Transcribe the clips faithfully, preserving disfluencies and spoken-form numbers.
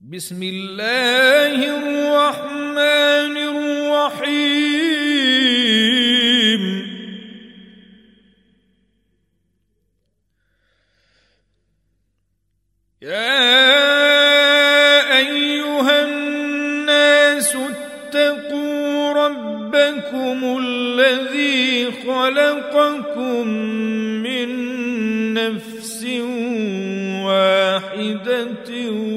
بسم الله الرحمن الرحيم يا أيها الناس اتقوا ربكم الذي خلقكم من نفس واحدة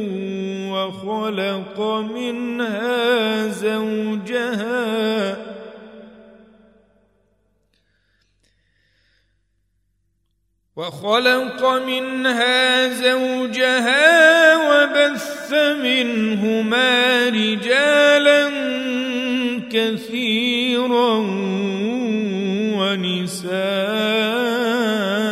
وخلق منها زوجها وخلق منها زوجها وبث منهما رجالا كثيرا ونساء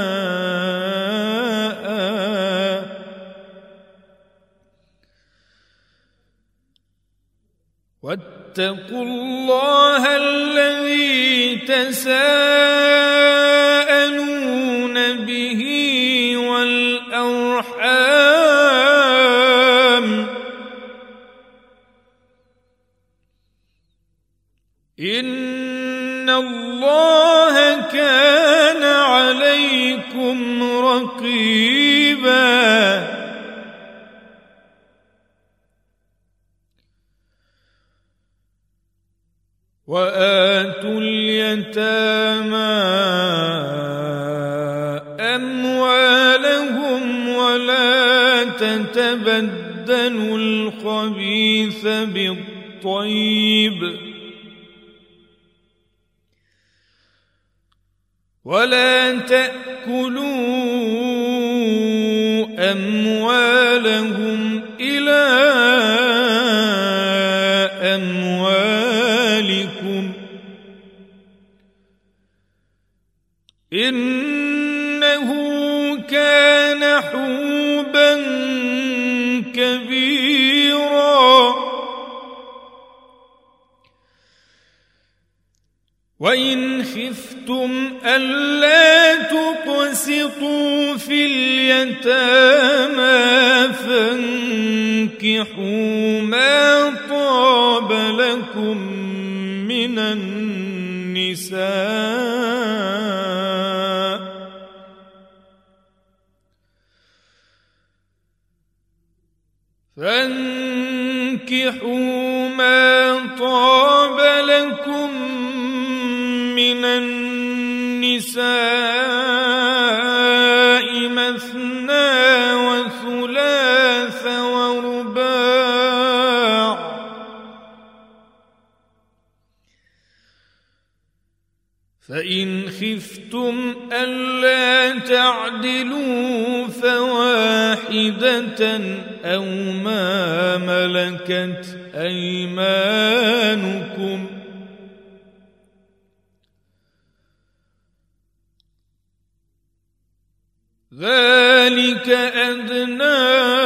واتقوا الله الذي تساءلون به والأرحام إن الله كان عليكم رقيبا وآتوا اليتامى أموالهم ولا تتبدلوا الخبيث بالطيب ولا تأكلوا أموالهم إلى أموالكم إنه كان حوبا كبيرا وإن خفتم ألا تقسطوا في اليتامى فانكحوا ما طاب لكم من النساء فانكحوا ما طاب لكم من النساء مثنى وثلاث ورباع فإن خفتم ألا تعدلوا فواحدة أو ما ملكت أيمانكم ذلك أدنى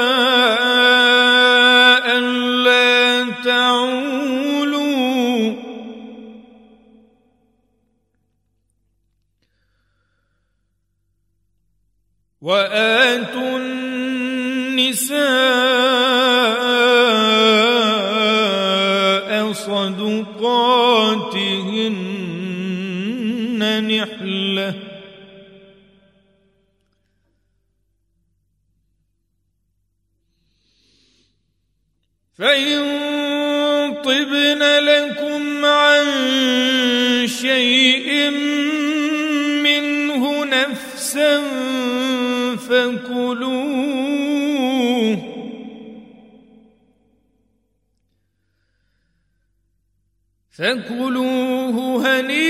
ألا تعولوا وآتوا النساء صدقاتهن نحلة فإن طبن لكم عن شيء منه نفسا فكلوه فكلوه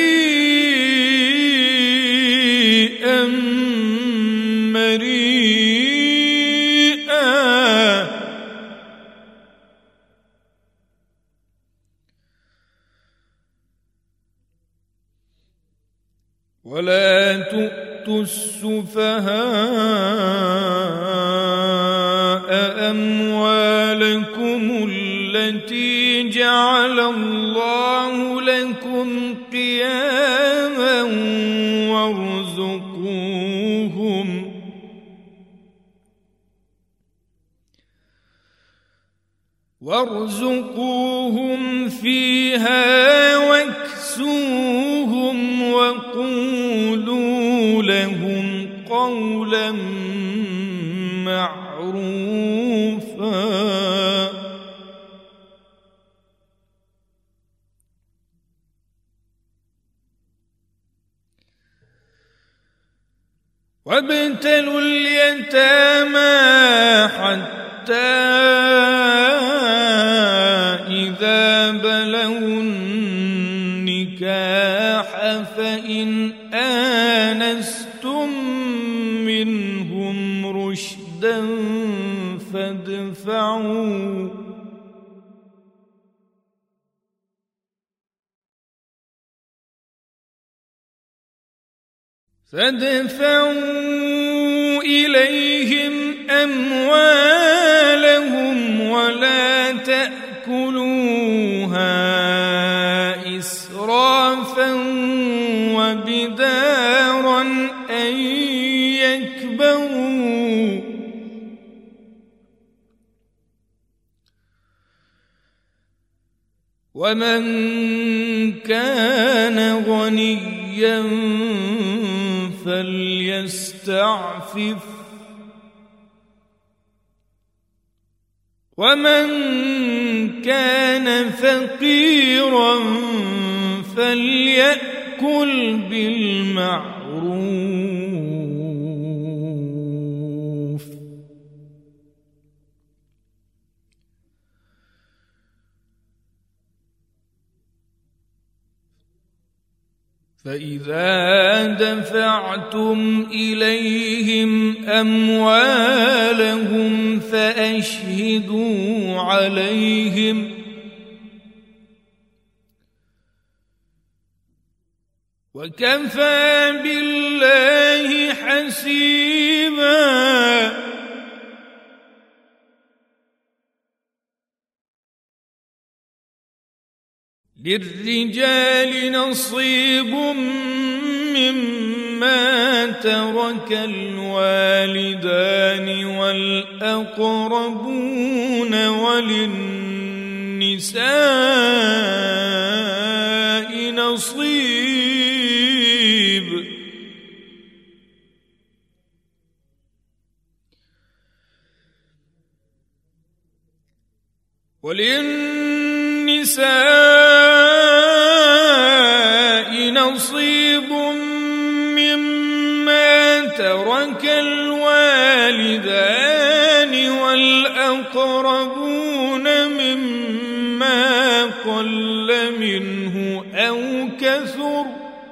هنيئا مريئا ولا تؤتوا السفهاء أموالكم التي جعل الله لكم قياما وارزقوهم وارزقوهم فيها واكسوهم وقولوا لهم قولا معروفا. وابتلوا اليتامى حتى إذا بلغوا النكاح فإن آنستم منهم رشدا فادفعوا فادفعوا إليهم أموالهم ولا تأكلوها إسرافا وبدارا أن يكبروا ومن كان غنيا فليستعفف ومن كان فقيرا فليأكل بالمعروف فإذا دفعتم إليهم أموالهم فأشهدوا عليهم وكفى بالله حسيبا. للرجال نصيب مما ترك الوالدان والأقربون وللنساء نصيب وللنساء نصيب مما ترك الوالدان والأقربون مما قل منه أو كثر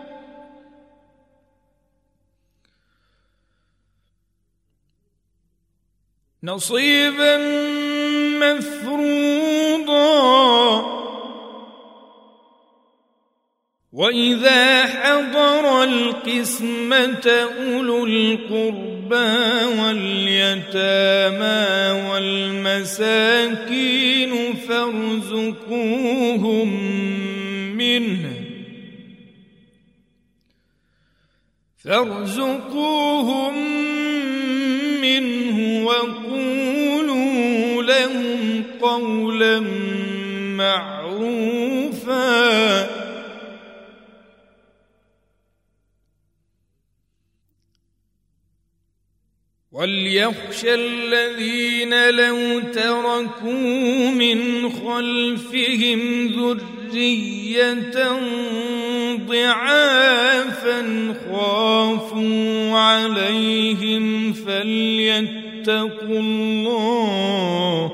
نصيبا مفروضا. وإذا حضر القسمة أولو القربى واليتامى والمساكين فارزقوهم منه فارزقوهم منه وقولوا لهم قولا معروفا. وليخشى الذين لو تركوا من خلفهم ذرية ضعافا خافوا عليهم فليتقوا الله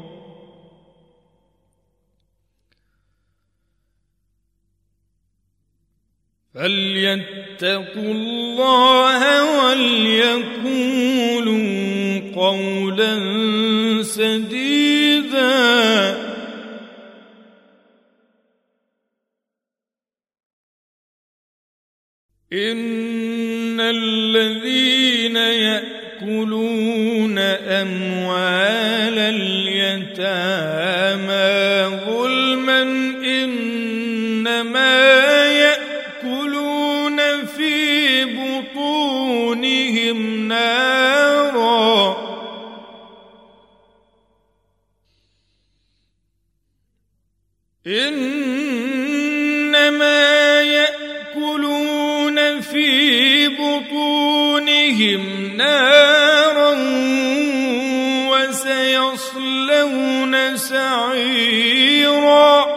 فليتقوا الله وليقولوا قولا سديدا. إن الذين يأكلون أموال اليتامى ظلما إنما يأكلون في بطونهم نارا إنما يأكلون في بطونهم نارا وسيصلون سعيرا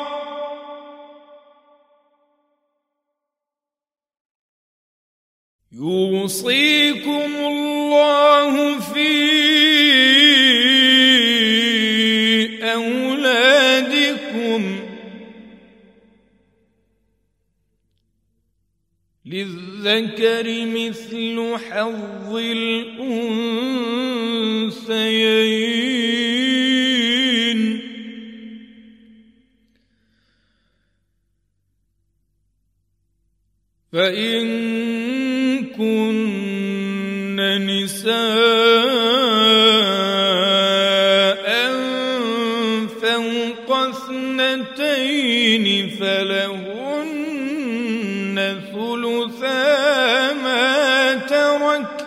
يوصيكم الله في أولادكم للذكر مثل حظ الأنثيين فإن كن نساء فوق اثنتين فلهن ثلثا ما ترك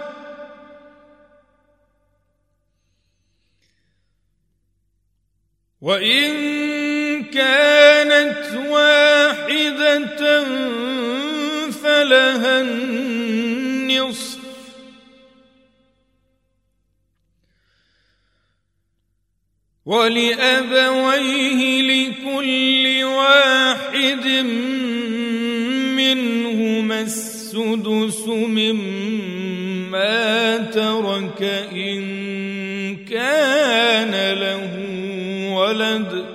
وإن كانت واحدة فلها النصف ولأبويه لكل واحد منهما السدس مما ترك إن كان له ولد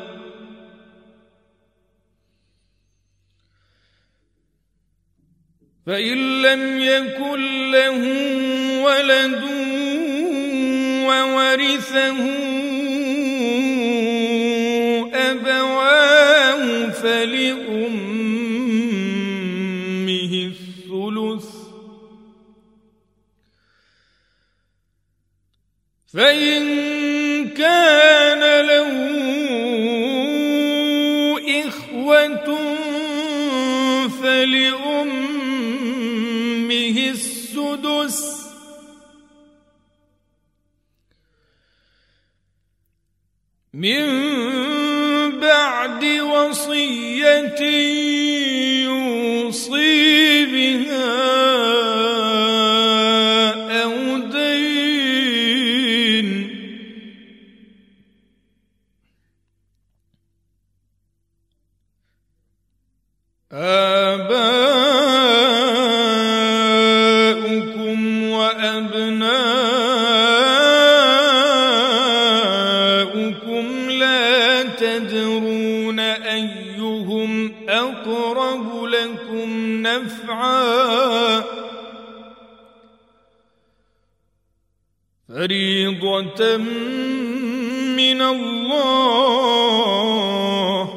فإن لم يكن له ولد وورثه أبواه فلأمه الثلث فإن كان له إخوة فلأمه السدس من بعد وصية يوصي بها أو دين آباؤكم وأبناؤكم لا تدرون أيهم أقرب لكم نفعا فريضة من الله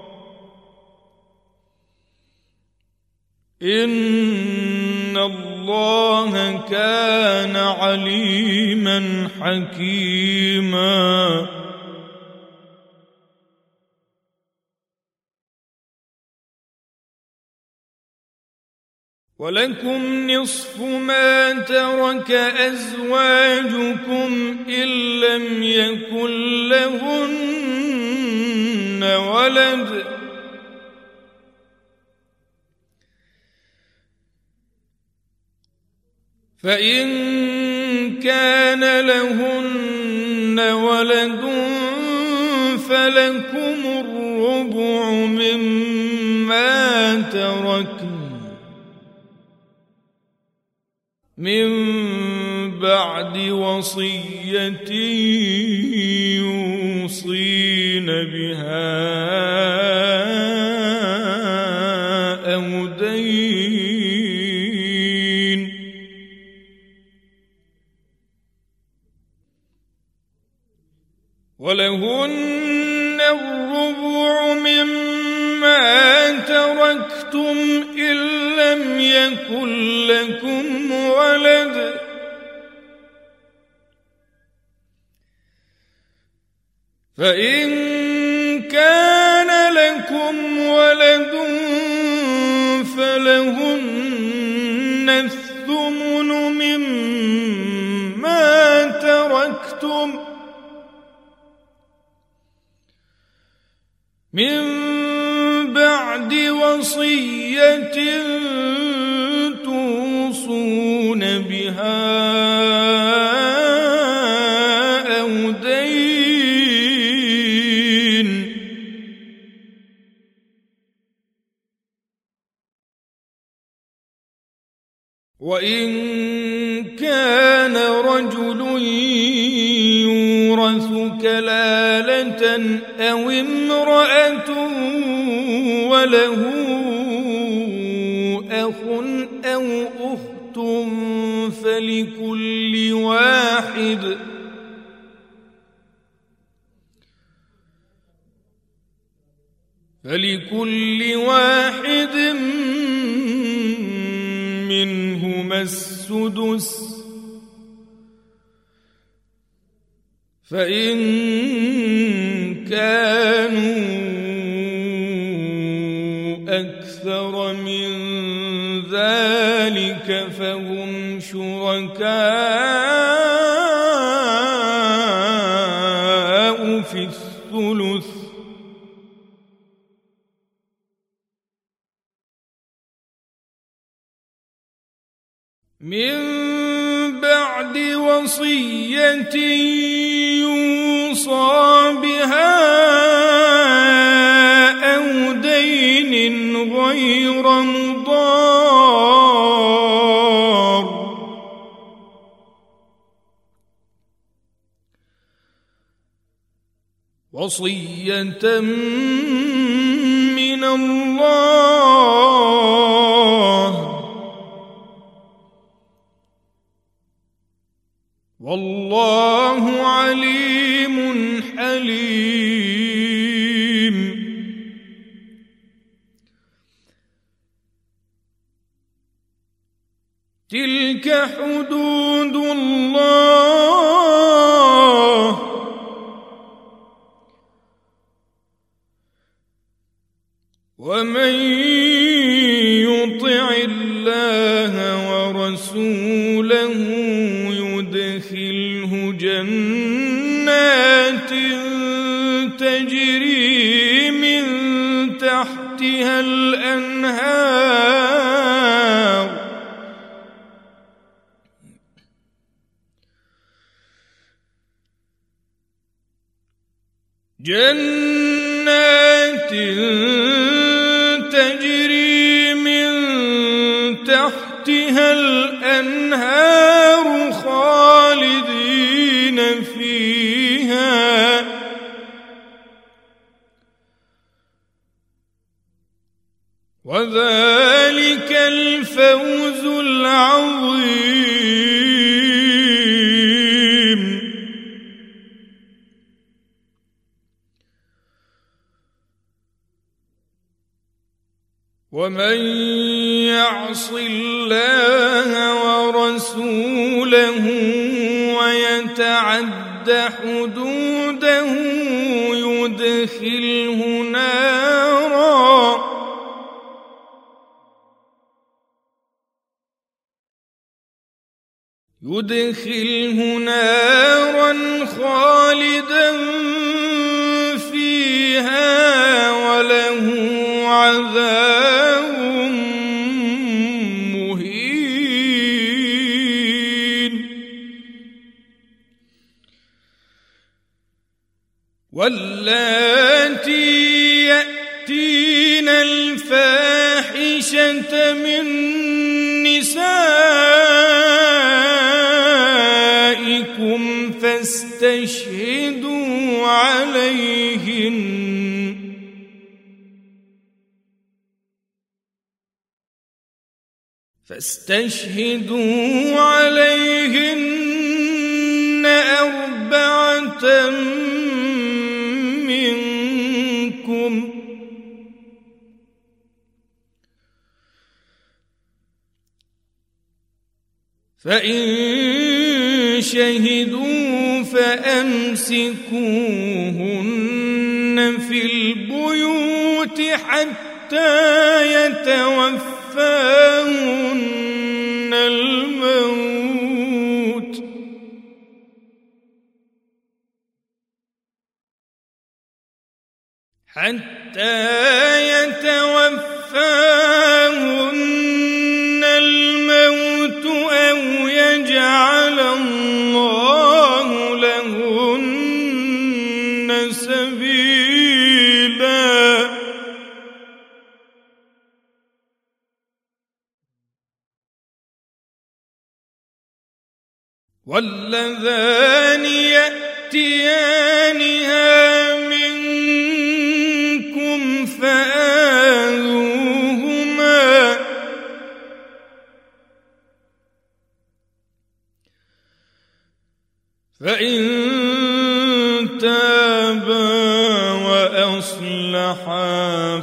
إن الله كان عليما حكيما ولكم نصف ما ترك أزواجكم إن لم يكن لهن ولد فإن كان لهن ولد فلكم الربع مما تركن من بعد وصية يوصين بها أو دين ولهن الربع مما تركتم إن لم يكن لكم ولد فإن كان لكم ولد فلهن الثمن مما تركتم من وصية توصون بها أو دين وإن كان رجل يورث كلالة أو امرأة وله أخ أو أخت فلكل واحد فلكل واحد منهما السدس فإن كانوا أكثر من ذلك فهم شركاء في الثلث من بعد وصية يوصى بها أو دين غير مضار وصية من الله والله عليم حليم. تلك حدود الله ومن يطع الله ورسوله يدخله جنات تجري من تحتها الأنهار جنات تجري من تحتها الأنهار خالدين فيها وذلك الفوز العظيم. ومن يعص الله ورسوله ويتعد حدوده يدخله نارا يدخله نارا خالدا فيها وله عذاب مهين. واللاتي يأتين الفاحشة من نسائكم فاستشهدوا عليهن فاستشهدوا عليهن أربعة منكم فإن شهدوا فأمسكوهن في البيوت حتى يتوفاهن الموت حتى يتوفاهن يتوفاهن الموت أو يجعل الله لهن سبيلا واللذان يأتيانها منكم فآذوهما فإن تابا وأصلحا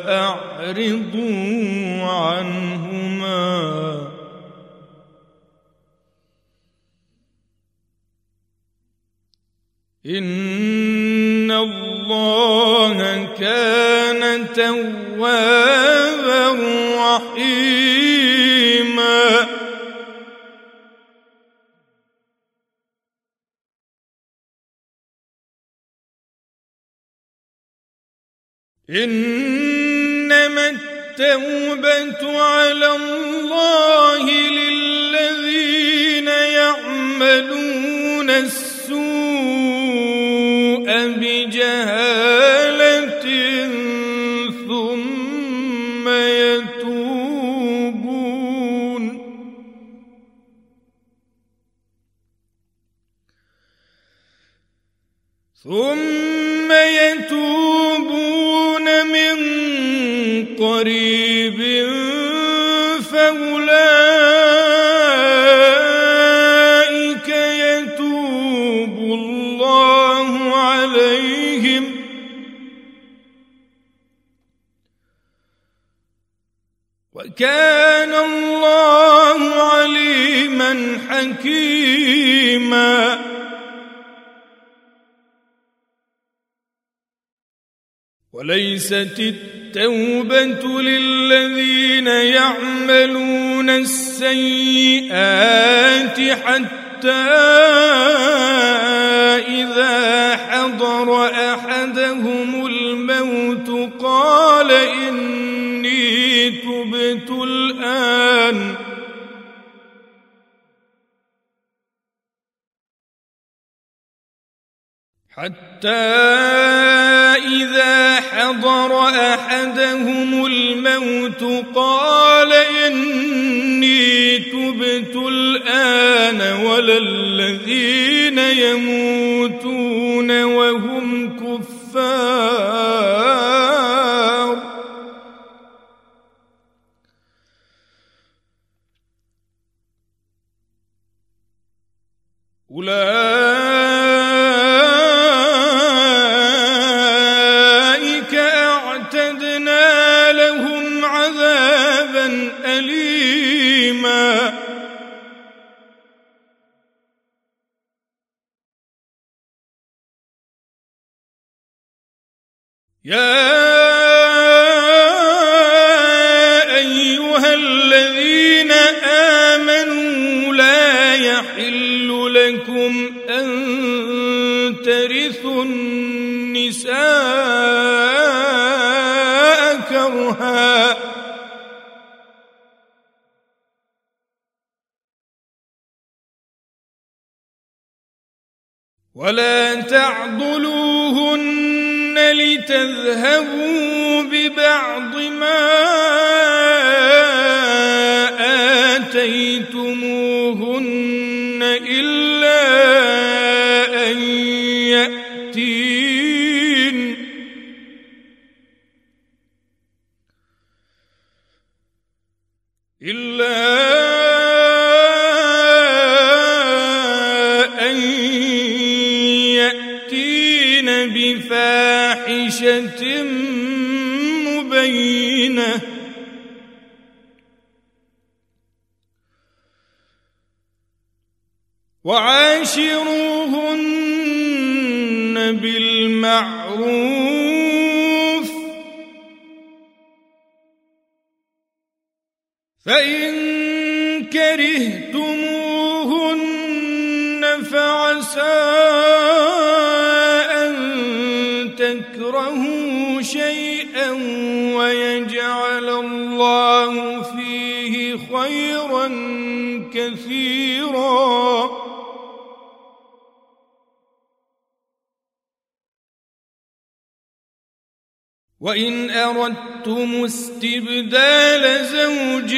فأعرضوا عنهما إن الله كان توابا رحيما إنما التوبة على الله للذين يعملون السوء بجهالة ثم يتوبون ثم يتوبون من قريب فأولئك يتوب الله عليهم وكان الله عليما حكيما وليست التوبة للذين يعملون السيئات حتى إذا حضر أحدهم الموت قال إني تبت الآن حتى إذا حضر أحدهم الموت قال إني تبت الآن ولا الذين يموتون وهم كفار أولئك أعتدنا لهم عذابا أليما يا أيها الذين آمنوا لا يحل لكم أن ترثوا النساء كرها ولا تعضلوهن لتذهبوا ببعض ما آتيتموهن إلا أن يأتين إلا أن يأتين بفاحشة مبينة وعاشروهن بالمعروف فإن كرهتموهن فعسى أن تكرهوا شيئا ويجعل الله فيه خيرا كثيرا. وإن أردتم استبدال زوج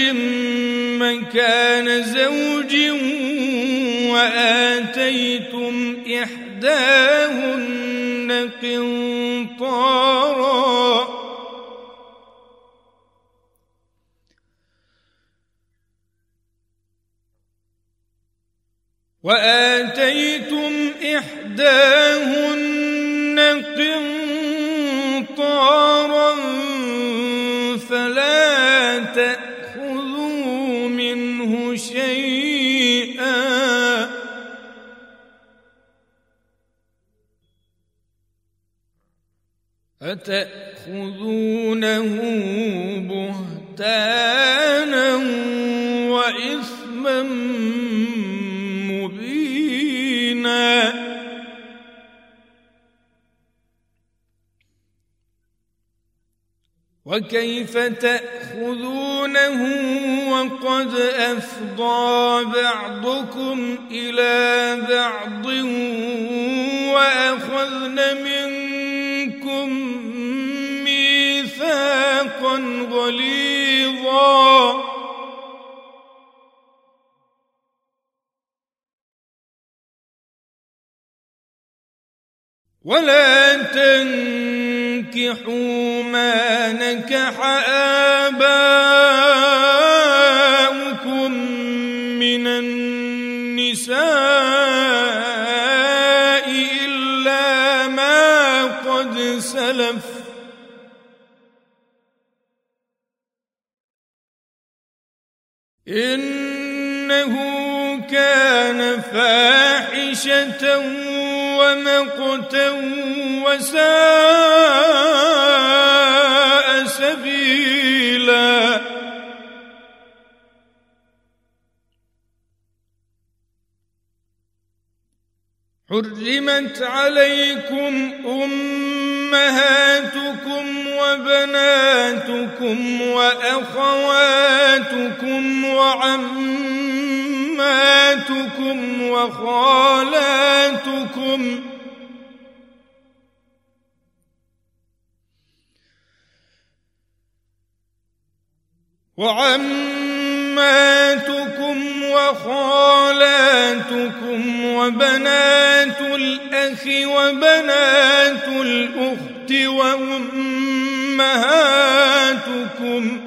مكان زوج وآتيتم إحداهن قنطارا وآتيتم إحداهن قنطارا فلا تأخذوا منه شيئا أتأخذونه بهتانا وإثما مبينا. وكيف تأخذونه وقد أفضى بعضكم إلى بعض وأخذن منكم ميثاقا غليظا. ولا تنكحوا ما نكح آباؤكم من النساء إلا ما قد سلف إنه كان فاحشة ومقتا وساء سبيلا. حرمت عليكم أمهاتكم وبناتكم وأخواتكم وعماتكم وخالاتكم وعماتكم وخالاتكم وبنات الأخ وبنات الأخت وأمهاتكم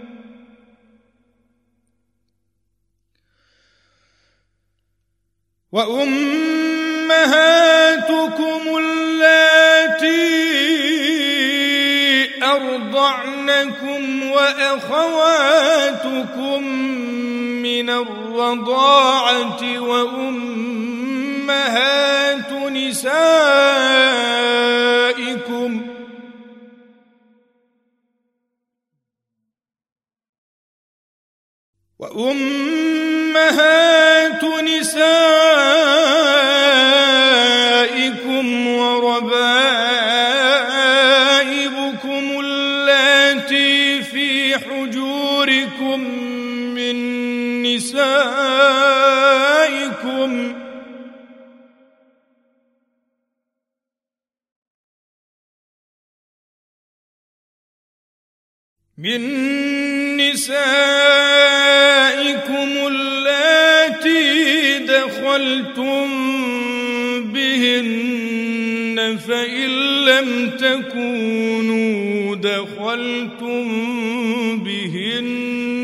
وأمهاتكم اللاتي أرضعنكم وأخواتكم من الرضاعة وأمهات نسائكم وأمهات نسائكم وربائبكم اللاتي في حجوركم من نسائكم من نسائكم اللاتي دخلتم بهن فإن لم تكونوا دخلتم بهن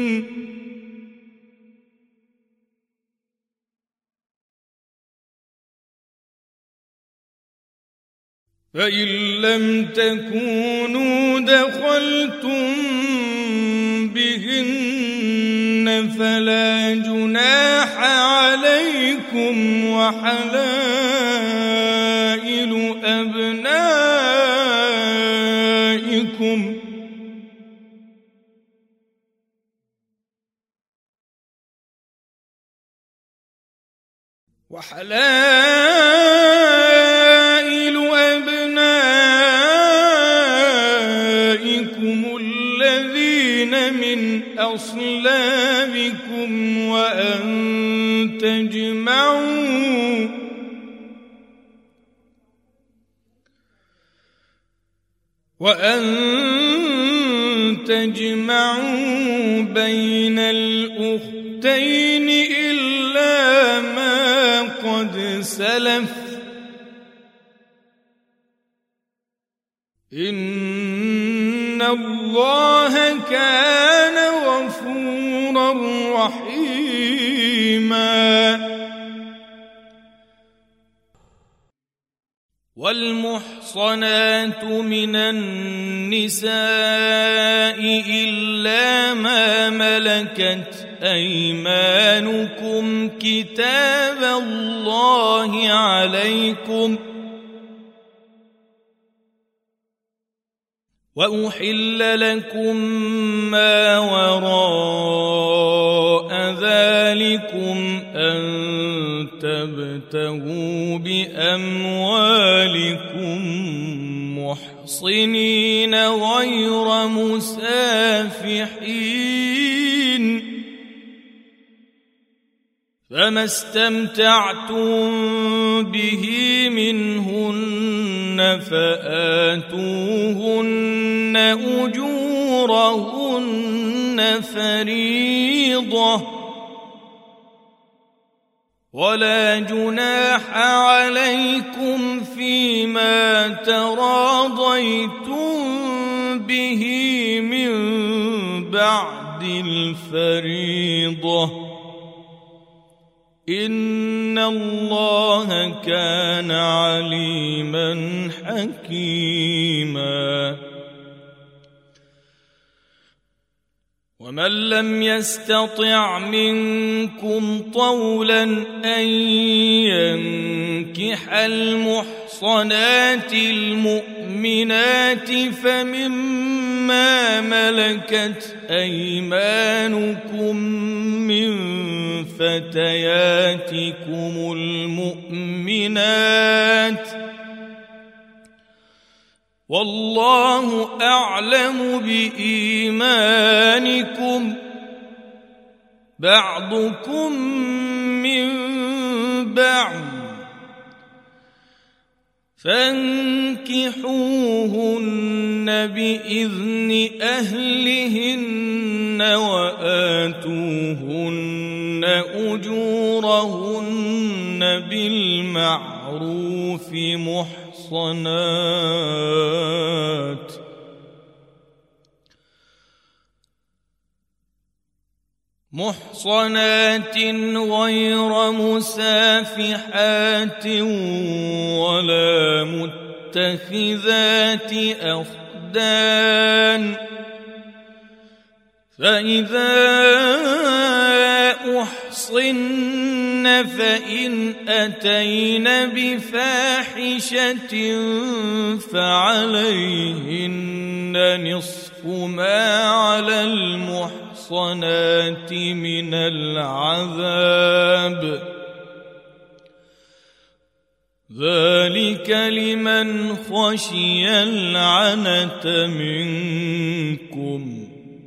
فإن لم تكونوا دخلتم بهن فلا جناح عليكم وحلائل أبنائكم وحلائل أبنائكم من أصلابكم وأن تجمعوا وأن تجمعوا بين الأختين إلا ما قد سلف إن الله كان غفورا رحيما. والمحصنات من النساء إلا ما ملكت أيمانكم كتاب الله عليكم وأحل لكم ما وراء ذلكم أن تبتغوا بأموالكم محصنين غير مسافحين فما استمتعتم به منهن فآتوهن أجورهن فريضة ولا جناح عليكم فيما تراضيتم به من بعد الفريضة إن الله كان عليما حكيما. ومن لم يستطع منكم طولا أن ينكح المحصنات المؤمنات فمما ملكت أيمانكم من فتياتكم المؤمنات والله أعلم بإيمانكم بعضكم من بعض فانكحوهن بإذن أهلهن وآتوهن أجورهن بالمعروف محصنات محصنات غير مسافحات ولا متخذات أخدان فإذا أحصن فإن أتين بفاحشة فعليهن نصف ما على المحصنات من العذاب ذلك لمن خشي العنة منكم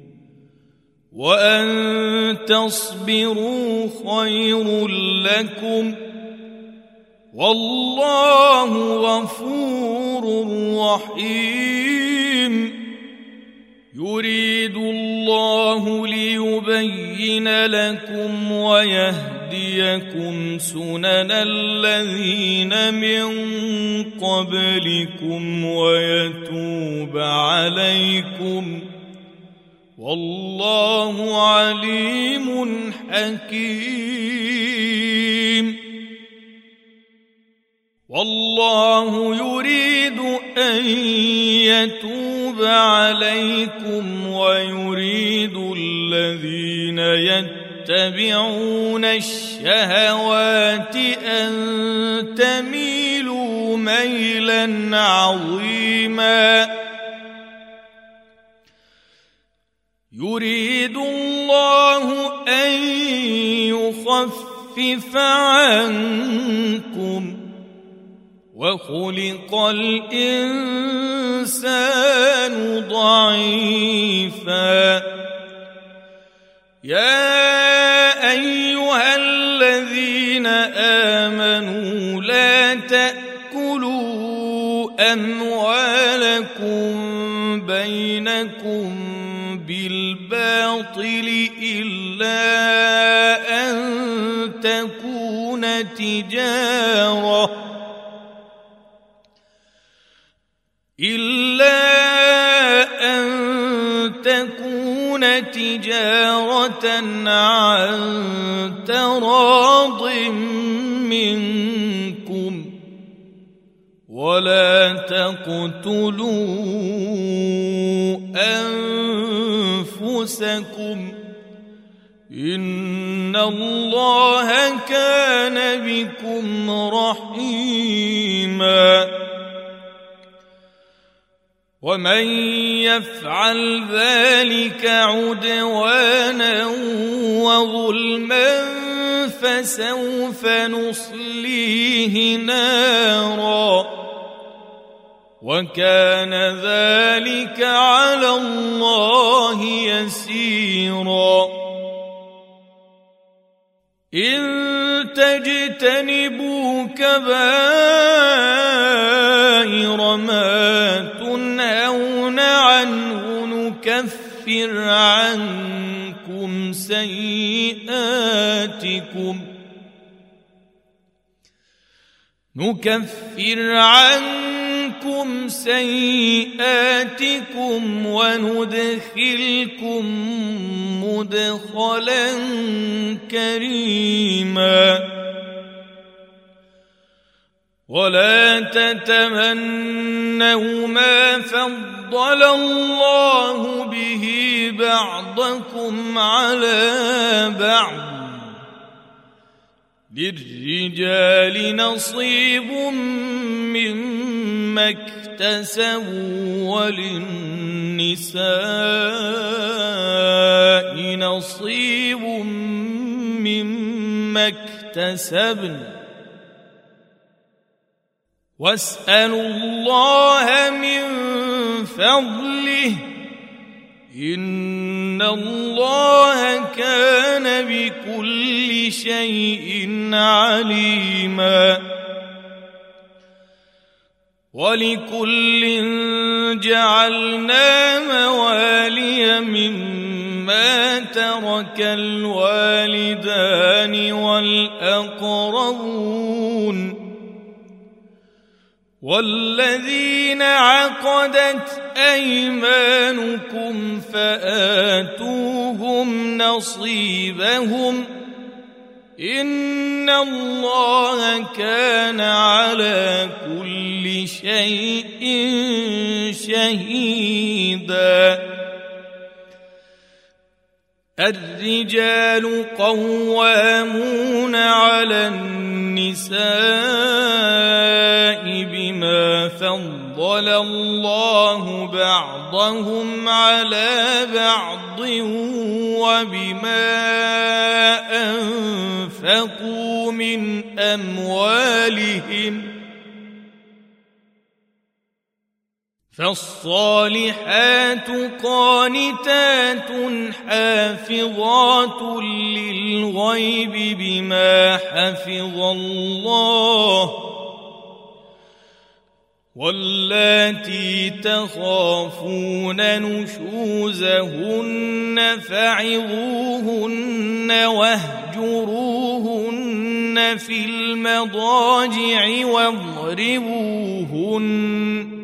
وأن تصبروا خير لكم والله غفور رحيم يريد الله ليبين لكم ويهديكم سنن الذين من قبلكم ويتوب عليكم والله عليم حكيم والله يريد أن يتوب عليكم ويريد الذين يتبعون الشهوات أن تميلوا ميلا عظيما يريد الله أن يخفف عنكم وخلق الإنسان ضعيفا يا أيها الذين آمنوا لا تأكلوا أموالكم بينكم بالباطل إلا أن تكون تجارة إلا أن تكون تجارة عن تراض منكم ولا تقتلوا أنفسكم إن الله كان بكم رحيما ومن يفعل ذلك عدوانا وظلما فسوف نصليه نارا وكان ذلك على الله يسيرا إن تجتنبوا كبائر ما تنهون عنه نكفر عنكم سيئاتكم نكفر عنكم سيئاتكم وندخلكم مدخلا كريما ولا تتمنوا ما فضل الله به بعضكم على بعض للرجال نصيب مما اكتسبوا وللنساء نصيب مما اكتسبن واسألوا الله من فضله إن الله كان بكل شيء عليما ولكل جعلنا موالي مما ترك الوالدان والأقربون والذين عقدت أيمانكم فآتوهم نصيبهم إن الله كان على كل شيء شهيدا الرجال قوامون على النساء بما فضل الله بعضهم على بعض وبما أنفقوا من أموالهم فالصالحات قانتات حافظات للغيب بما حفظ الله واللاتي تخافون نشوزهن فعظوهن واهجروهن في المضاجع واضربوهن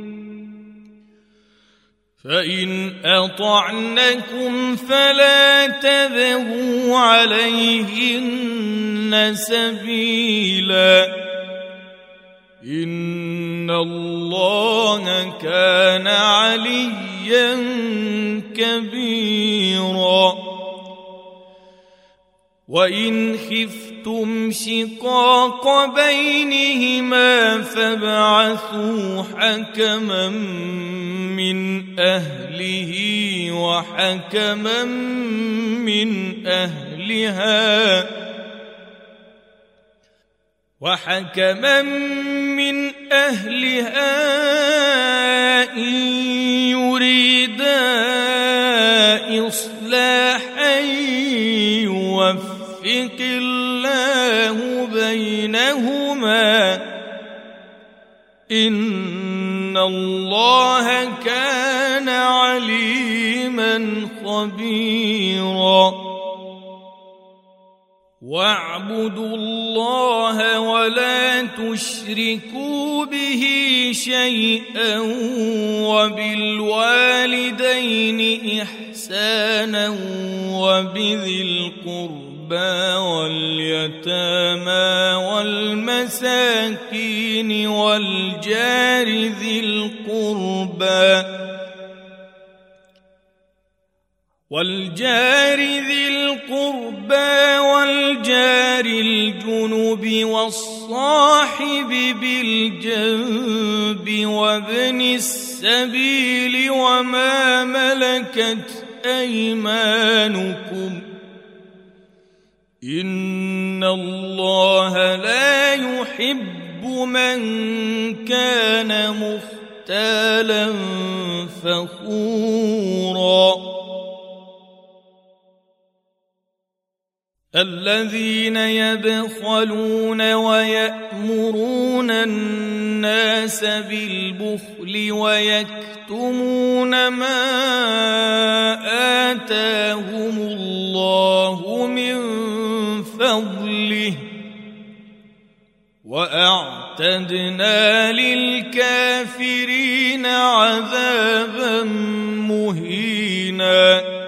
فإن أطعنكم فلا تبغوا عليهن سبيلا إن الله كان عليا كبيرا وإن خفتم شقاق بينهما فابعثوا حكما من أهله وحكما من أهلها وحكما من أهلها إن يريدا إصلاحا إن الله كان عليما خبيرا واعبدوا الله ولا تشركوا به شيئا وبالوالدين إحسانا وبذي القربى واليتامى والمساكين والجار ذي القربى والجار ذي القربى والجار الجنب والصاحب بالجنب وابن السبيل وما ملكت أيمانكم إن الله لا يحب من كان مختالا فخورا الذين يبخلون ويأمرون الناس بالبخل ويكتمون ما آتاهم الله من فضله وأعتدنا للكافرين عذابا مهينا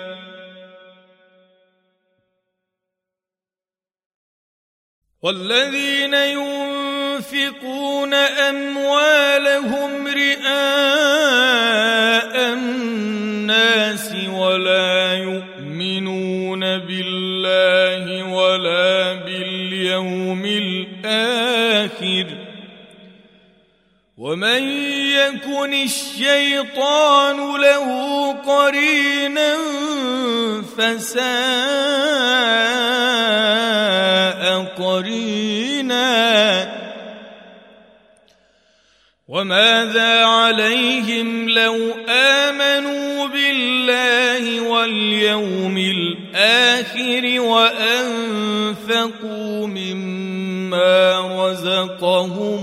والذين ينفقون أموالهم رئاء الناس ولا يؤمنون بالله ولا باليوم الآخر ومن يكن الشيطان له قرينا فساء قرينا وماذا عليهم لو آمنوا بالله واليوم الآخر وأنفقوا مما رزقهم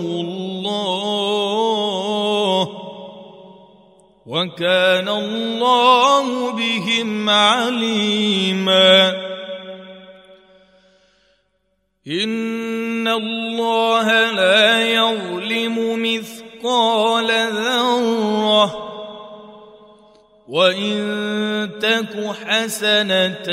الله وكان الله بهم عليما إن الله لا يظلم مثقال ذرة وإن تك حسنة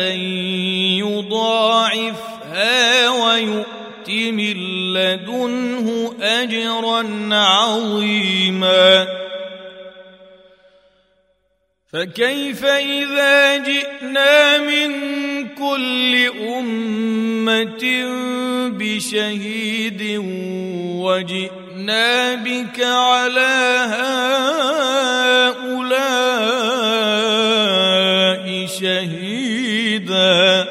يضاعفها ويؤت من لدنه أجرا عظيما فكيف إذا جئنا من كل أمة بشهيد وجئنا بك على هؤلاء شهيدا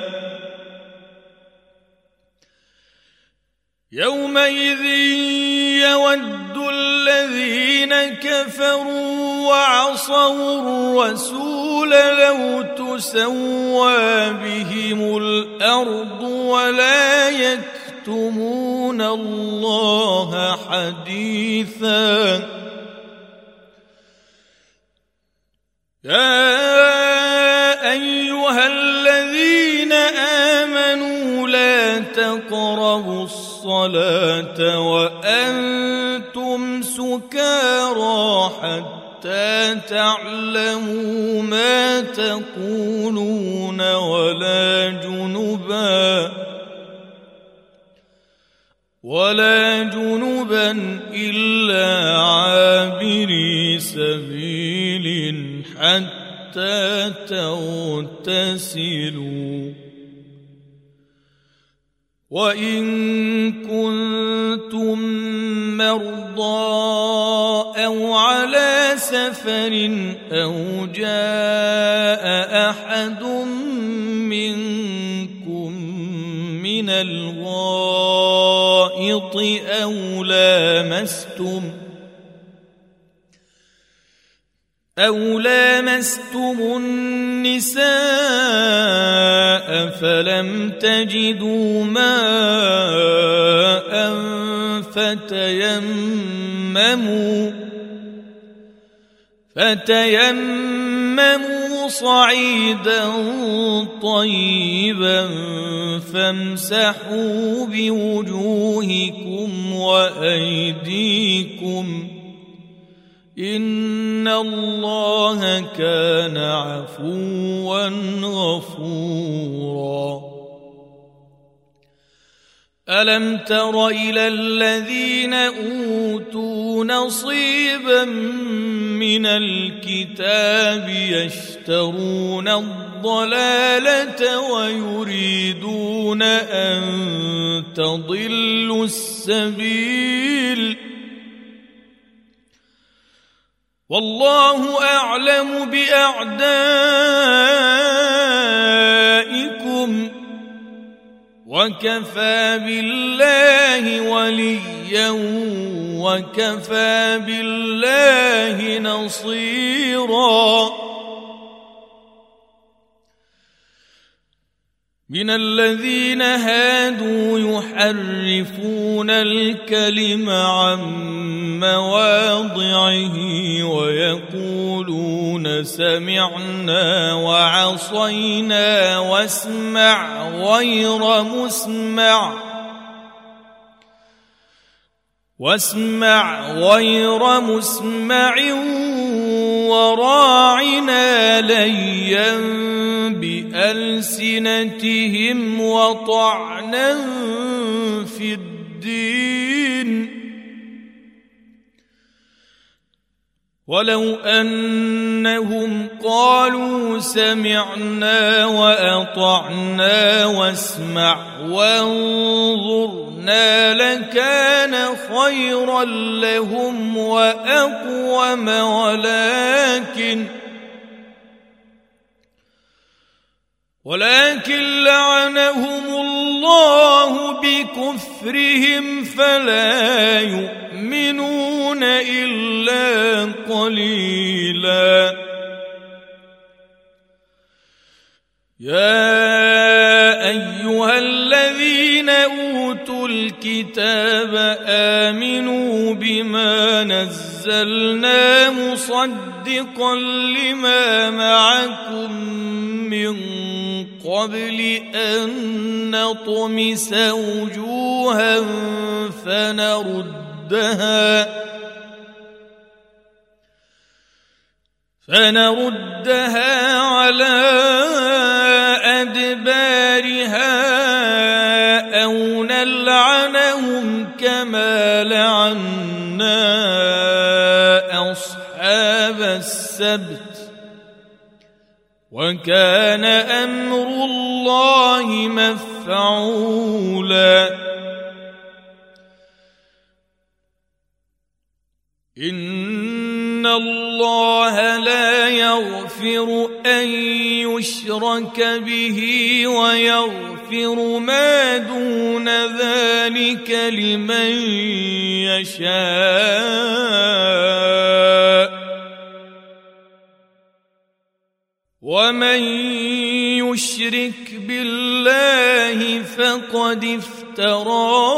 يومئذ يود الذين كفروا وعصوا الرسول لو تسوى بهم الأرض ولا يكتمون الله حديثا يا أيها الذين آمنوا لا تقربوا الصلاة وأنتم سكارى حتى تعلموا ما تقولون ولا جنبا ولا جنبا إلا عابري سبيل حتى تغتسلوا وإن كنتم مرضى أو على سفر أو جاء أحد منكم من الغائط أو لامستم أو لامستم النساء فلم تجدوا ماء فتيمموا فتيمموا صعيدا طيبا فامسحوا بوجوهكم وأيديكم إن الله كان عفوا غفورا. ألم تر إلى الذين أوتوا نصيبا من الكتاب يشترون الضلالة ويريدون أن تضلوا السبيل والله أعلم بأعدائكم وكفى بالله وليا وكفى بالله نصيرا. من الذين هادوا يحرفون الكلم عن مواضعه ويقولون سمعنا وعصينا واسمع غير مسمع واسمع غير مسمع وراعنا ليا بألسنتهم وطعنا في الدين ولو أنهم قالوا سمعنا وأطعنا واسمع وانظرنا لكان خيرا لهم وأقوم ولكن ولكن لعنهم الله بكفرهم فلا يؤمنون إلا قليلا. يا أيها الذين أوتوا الكتاب آمنوا بما نزلنا مصدقا لما معكم من قبل أن نطمس وجوها فنردها فنردها على أدبارها أو نلعنهم كما لعنا أصحاب السبت وكان أمر الله مفعولا. إن الله لا يغفر أن يشرك به ويغفر ما دون ذلك لمن يشاء ومن يشرك بالله فقد افترى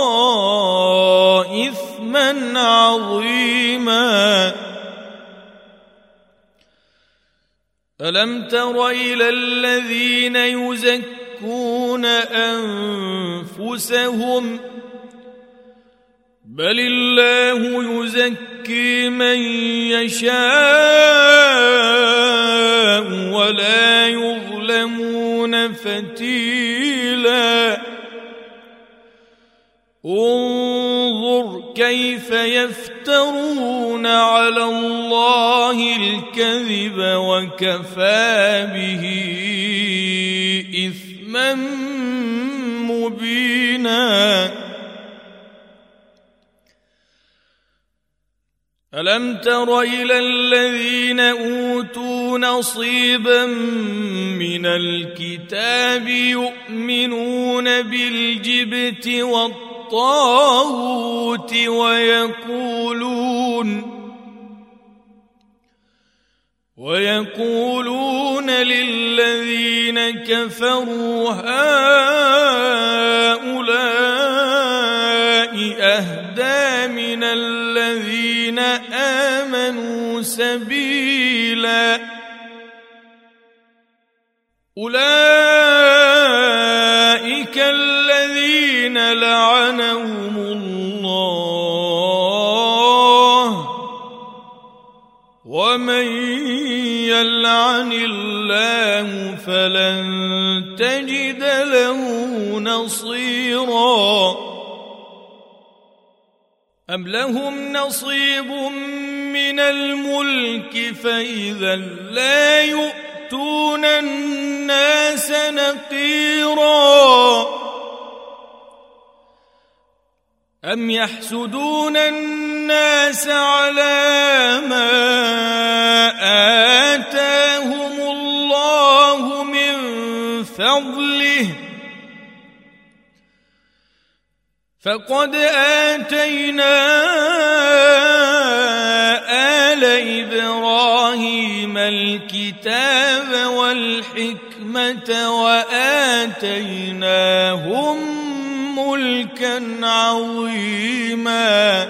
إثما عظيما. ألم تر إلى الذين يزكون أنفسهم بل الله يزكي من يشاء ولا يظلمون فتيلا. انظر كيف يفترون على الله الكذب وكفى به إثما مبينا. ألم تر إلى الذين أوتوا نصيبا من الكتاب يؤمنون بالجبت والطاغوت ويقولون ويقولون للذين كفروا هؤلاء أهدى من الذين آمنوا سبيلا. سبيلا أولئك الذين لعنهم الله ومن يلعن الله فلن تجد له نصيرا أم لهم نصيب من الملك فإذا لا يؤتون الناس نقيرا أم يحسدون الناس على ما آتاهم الله من فضله فقد آتينا آل إبراهيم الكتاب والحكمة وآتيناهم ملكا عظيما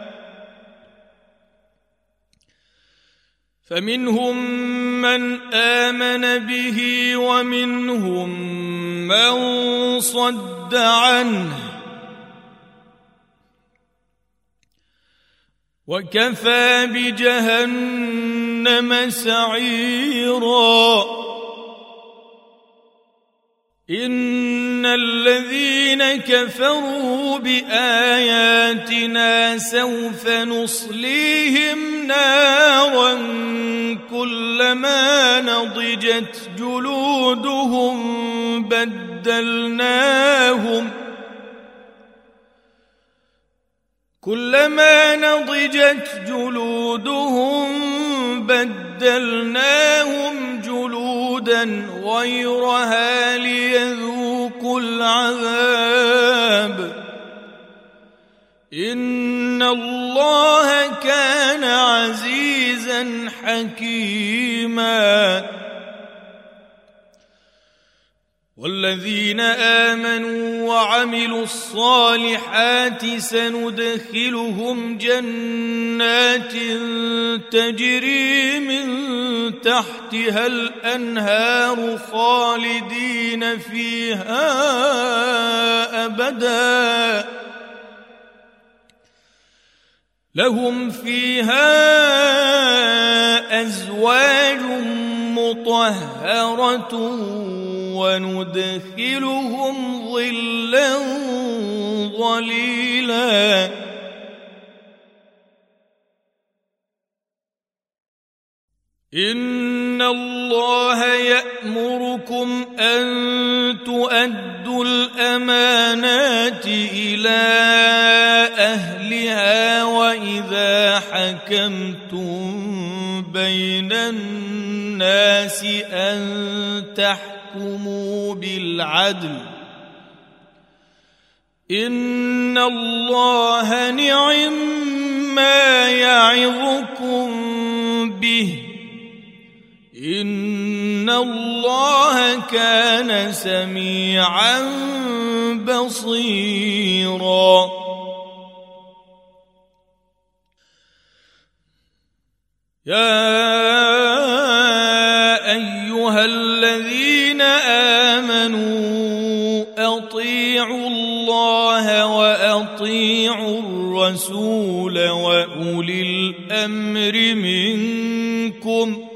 فمنهم من آمن به ومنهم من صد عنه وكفى بجهنم سعيرا إن الذين كفروا بآياتنا سوف نصليهم نارا كلما نضجت جلودهم بدلناهم كلما نضجت جلودهم بدلناهم جلودا غيرها ليذوقوا العذاب إن الله كان عزيزا حكيما والذين آمنوا وعملوا الصالحات سندخلهم جنات تجري من تحتها الأنهار خالدين فيها أبدا لهم فيها أزواج مطهرة وندخلهم ظلا ظليلا إن الله يأمركم أن تؤدوا الأمانات إلى أهلها وإذا حكمتم بين الناس أن تحكموا بالعدل إن الله نعم ما يعظكم به إن الله كان سميعا بصيرا يا أيها الذين آمنوا أطيعوا الله وأطيعوا الرسول وأولي الأمر منكم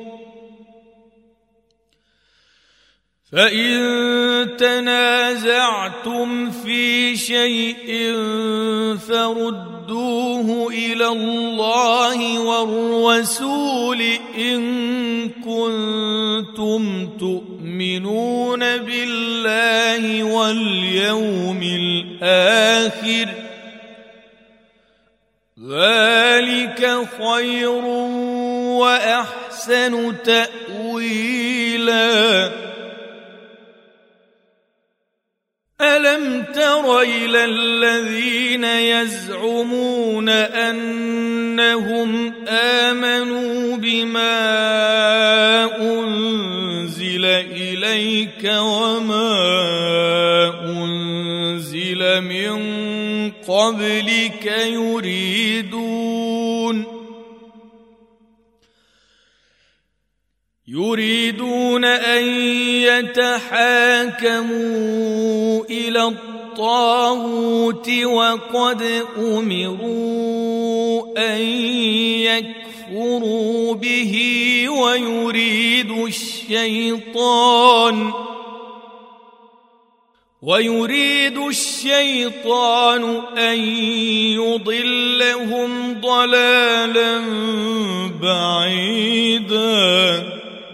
فإن تنازعتم في شيء فردوه إلى الله والرسول إن كنتم تؤمنون بالله واليوم الآخر ذلك خير وأحسن تأويلا ألم تر إلى الذين يزعمون أنهم آمنوا بما أنزل إليك وما أنزل من قبلك يريدون يريدون أن يتحاكموا إلى الطاغوت وقد أمروا أن يكفروا به ويريد الشيطان ويريد الشيطان أن يضلهم ضلالا بعيدا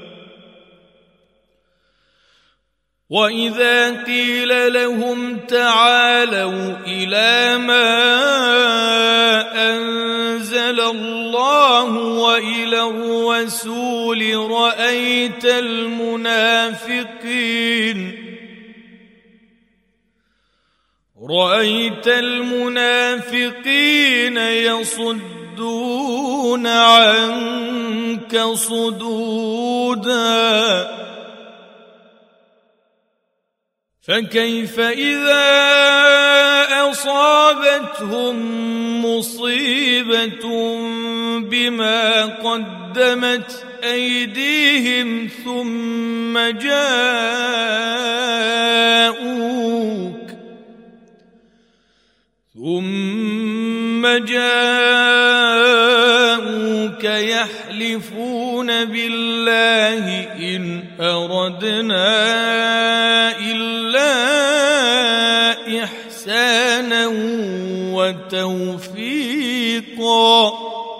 وإذا قيل لهم تعالوا إلى ما أنزل الله وإلى الرسول رأيت المنافقين رأيت المنافقين يصدون عنك صدودا فكيف إذا أصابتهم مصيبة بما قدمت أيديهم ثم جاءوك ثم جاءوك يحلفون بالله إن أردنا إلا إحسانا وتوفيقا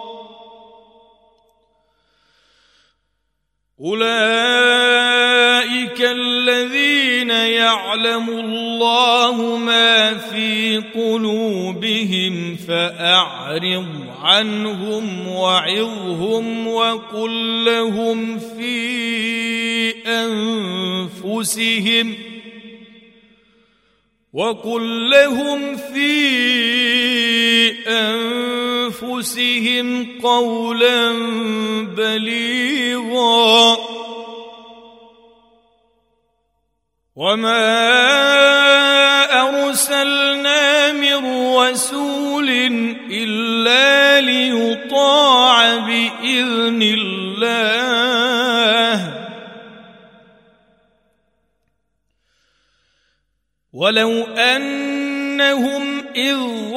أولئك الذين يعلم الله ما في قلوبهم فأعرض عنهم وعظهم وقل لهم في أنفسهم وقل لهم في أنفسهم قولا بليغا وما أرسلنا من رسول إلا ليطاع بإذن الله ولو أنهم إذ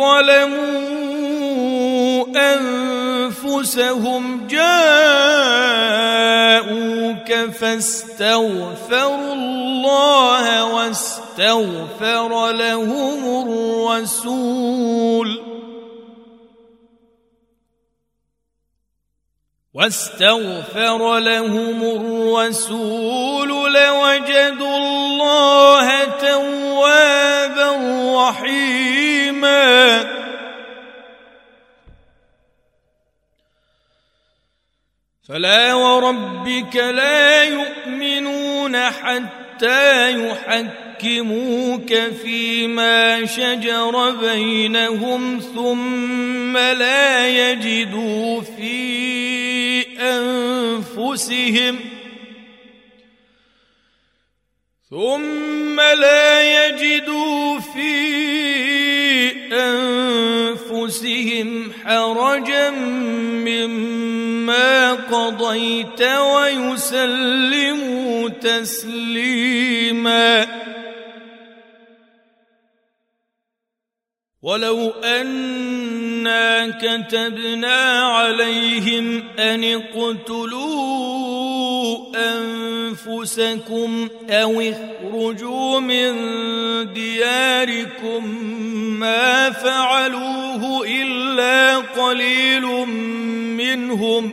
ظلموا أنفسهم جاءوك فاستغفروا الله واستغفر لهم الرسول واستغفر لهم الرسول لوجدوا الله توابا رحيما فلا وربك لا يؤمنون حتى يحكموك فيما شجر بينهم ثم لا يجدوا في أنفسهم ثم لا يجدوا في أنفسهم حرجا مما قضيت ويسلموا تسليما ولو أنا كتبنا عليهم أن اقتلوا أنفسكم أو اخرجوا من دياركم ما فعلوه إلا قليل منهم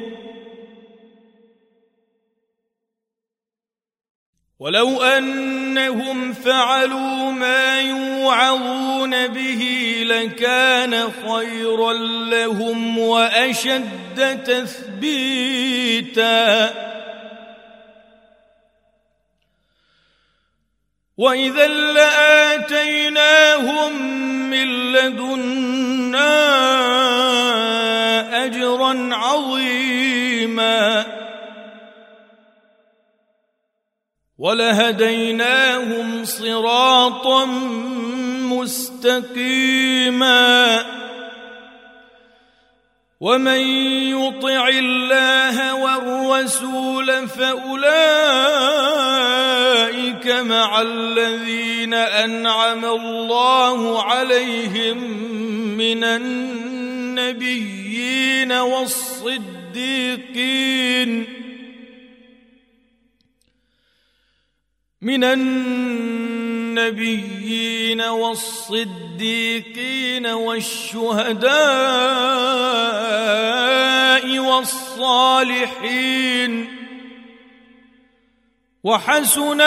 ولو أنهم فعلوا ما يوعظون به لكان خيرا لهم وأشد تثبيتا وإذا لآتيناهم من لدنا أجرا عظيما ولهديناهم صراطا مستقيما ومن يطع الله والرسول الرسول فأولئك مع الذين أنعم الله عليهم من النبيين والصديقين من النبيين والصديقين والشهداء والصالحين وحسن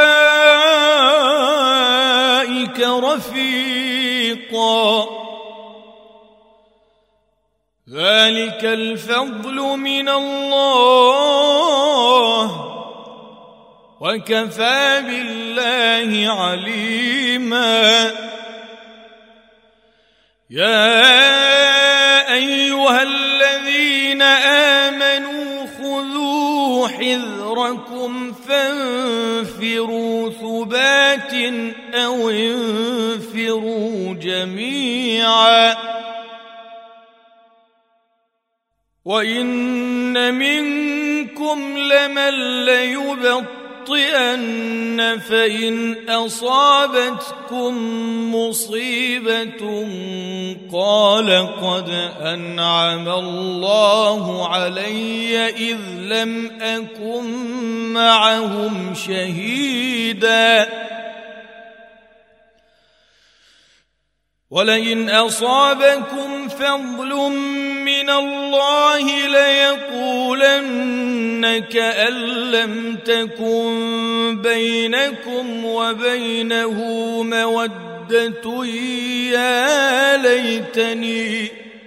أولئك رفيقا ذلك الفضل من الله وكفى بالله عليما يا أيها الذين آمنوا خذوا حذركم فانفروا ثبات أو انفروا جميعا وإن منكم لمن ليبطئن فإن أصابتكم مصيبة قال قد أنعم الله علي إذ لم أكن معهم شهيدا ولئن أصابكم فضل من الله ليقولن كأن لم تكن بينكم وبينه مودة يا ليتني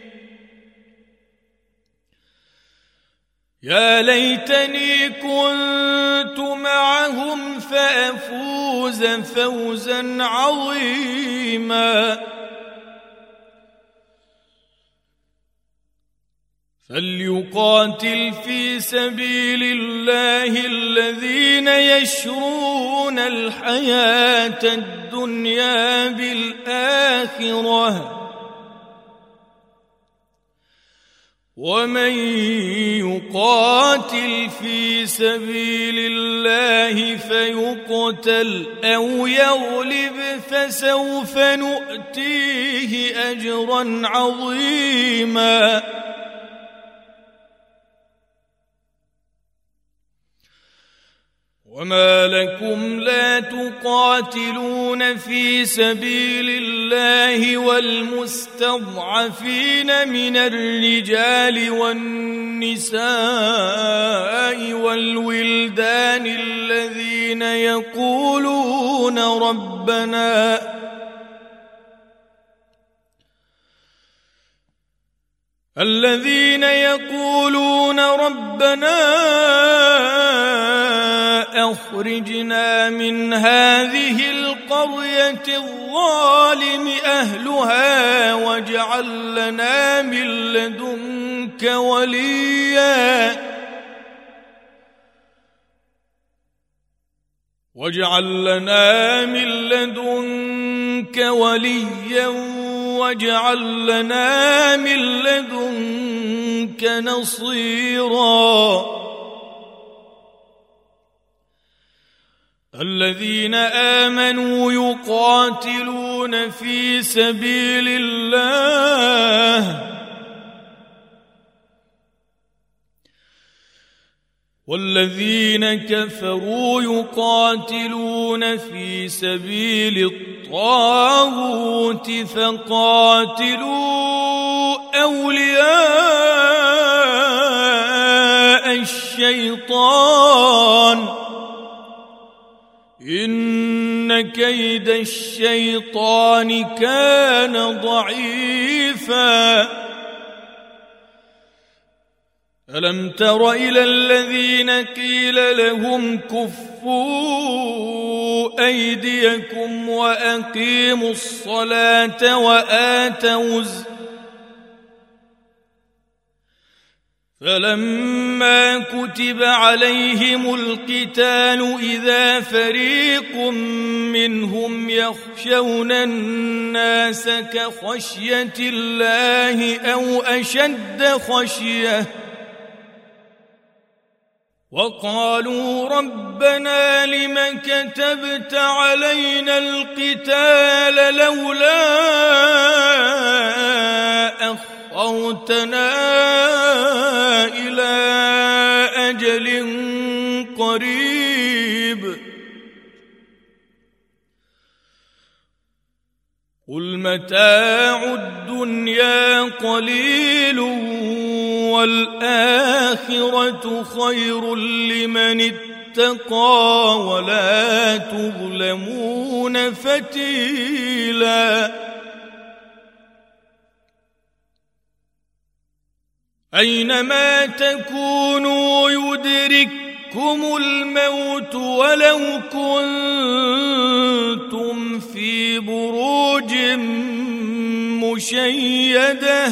يا ليتني كنت معهم فأفوز فوزا عظيما فليقاتل في سبيل الله الذين يشرون الحياة الدنيا بالآخرة ومن يقاتل في سبيل الله فيقتل أو يغلب فسوف نؤتيه أجرا عظيما وما لكم لا تقاتلون في سبيل الله والمستضعفين من الرجال والنساء والولدان الذين يقولون ربنا الذين يقولون ربنا أخرجنا من هذه القرية الظالم أهلها واجعل لنا من لدنك وليا واجعل لنا من لدنك وليا واجعل لنا من لدنك نصيرا الذين آمنوا يقاتلون في سبيل الله والذين كفروا يقاتلون في سبيل الطاغوت فقاتلوا أولياء الشيطان إن كيد الشيطان كان ضعيفا ألم تر إلى الذين قيل لهم كفوا أيديكم وأقيموا الصلاة وآتوا الزكاة فلما كتب عليهم القتال إذا فريق منهم يخشون الناس كخشية الله أو أشد خشية وقالوا ربنا لم كتبت علينا القتال لولا أخرتنا إلى أجل قريب قل متاع الدنيا قليل والآخرة خير لمن اتقى ولا تظلمون فتيلا أينما تكونوا يدرككم الموت ولو كنتم في بروج مشيدة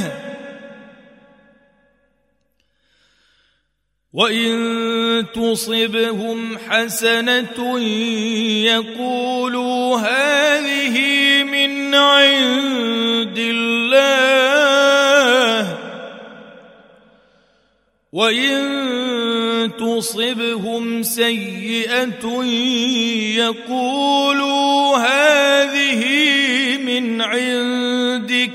وإن تصبهم حسنة يقولوا هذه من عند الله وإن تصبهم سيئة يقولوا هذه من عندك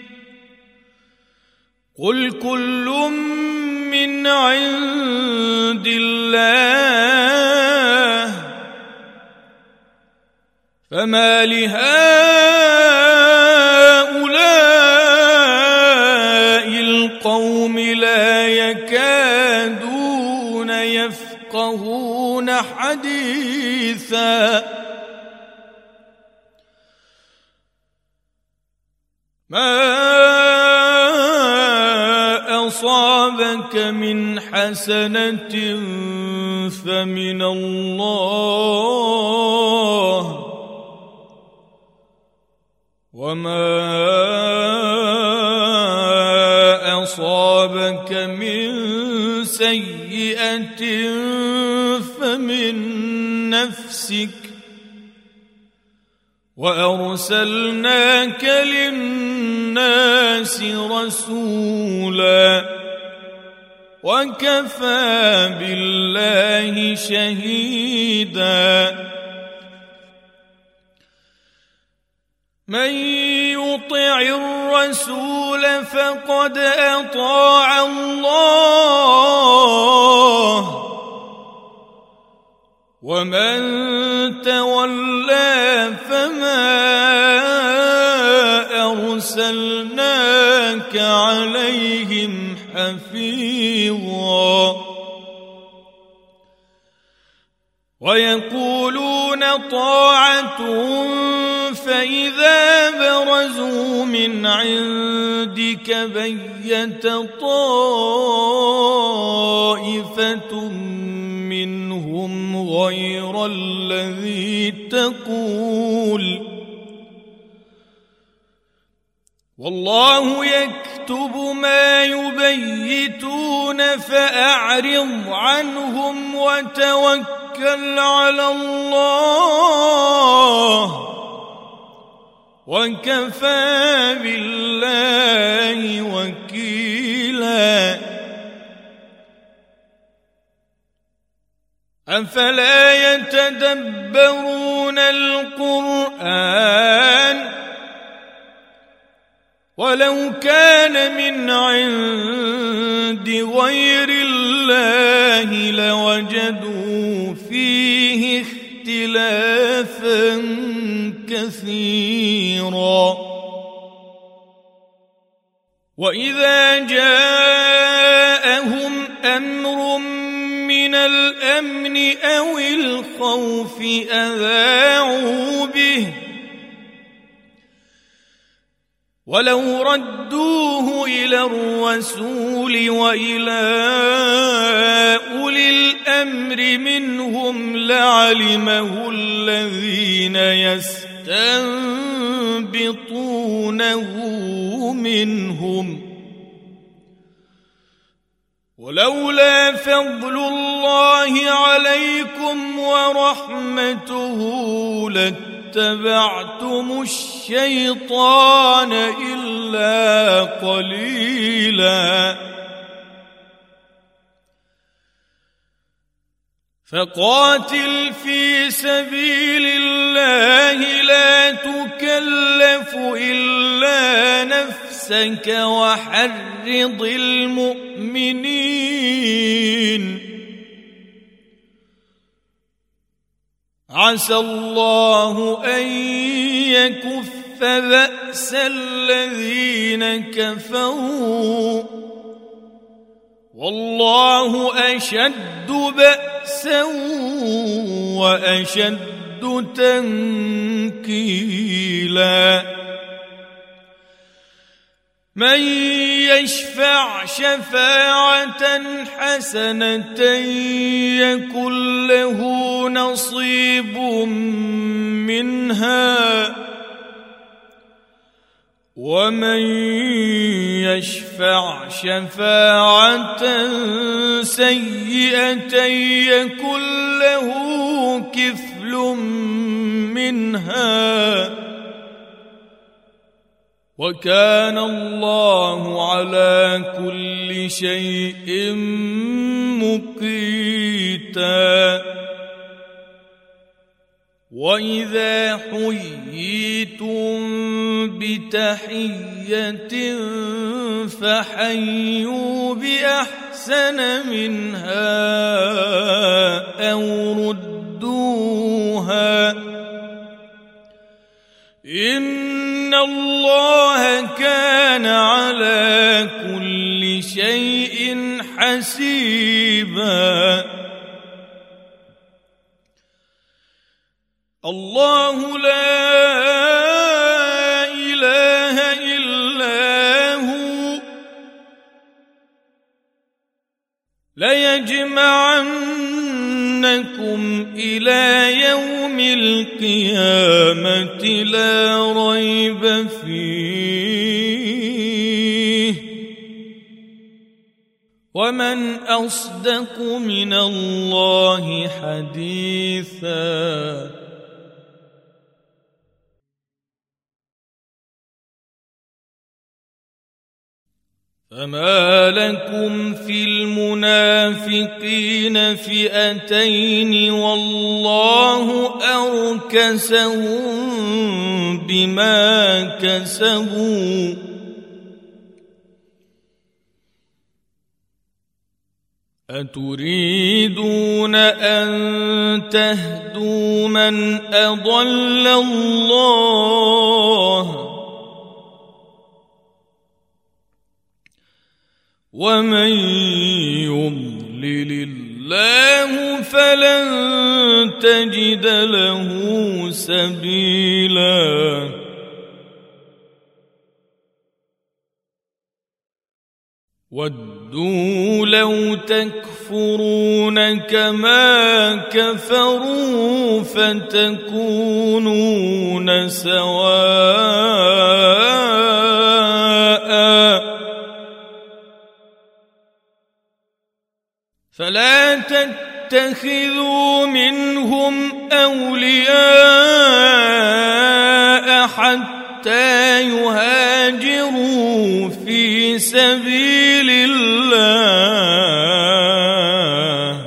قل كل من عند الله فما لهؤلاء القوم لا يكادون يفقهون حديثا ما أصابك من حسنة فمن الله وما أصابك من سيئة فمن نفسك وأرسلناك للناس رسولا وكفى بالله شهيدا من يطع الرسول فقد أطاع الله ومن تولى فما أرسلناك عليهم حفيظا ويقولون طاعة فإذا برزوا من عندك بيت طائفة منهم غير الذي تقول والله يكتب ما يبيتون فأعرض عنهم وتوكل على الله وكفى بالله وكيلا أفلا يتدبرون القرآن ولو كان من عند غير الله لوجدوا فيه اختلافا كثيرا وإذا جاءهم أمر من الأمن أو الخوف أذاعوا به ولو ردوه إلى الرسول وإلى أولي الأمر منهم لعلمه الذين يستنبطونه منهم ولولا فضل الله عليكم ورحمته لاتبعتم الشيطان إلا قليلا فقاتل في سبيل الله لا تكلف إلا نفسك وحرض المؤمنين عسى الله أن يكف بأس الذين كفروا والله أشد بأسا وأشد تنكيلا من يشفع شفاعة حسنة يكن له نصيب منها ومن يشفع شفاعة سيئة يكن له كفل منها وكان الله على كل شيء مقيتا وإذا حييتم بتحية فحيوا بأحسن منها أو ردوها إن الله كان على كل شيء حسيبا الله لا إله إلا هو ليجمعنكم إلى يوم القيامة لا ريب فيه ومن أصدق من الله حديثا فما لكم في المنافقين فئتين والله أركسهم بما كسبوا أتريدون أن تهدوا من أضل الله ومن يضلل الله فلن تجد له سبيلا ودوا لو تكفرون كما كفروا فتكونون سواء فلا تتخذوا منهم أولياء حتى يهاجروا في سبيل الله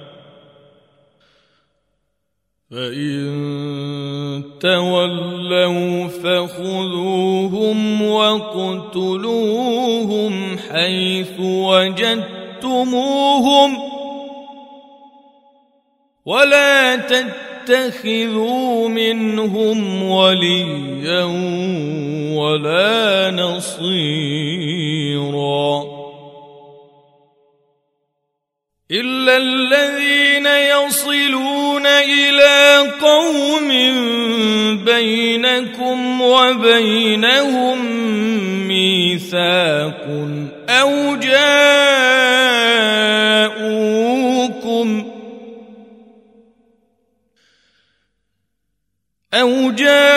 فإن تولوا فخذوهم واقتلوهم حيث وجدتموهم ولا تتخذوا منهم وليا ولا نصيرا إلا الذين يصلون إلى قوم بينكم وبينهم ميثاق أو جاءوكم أو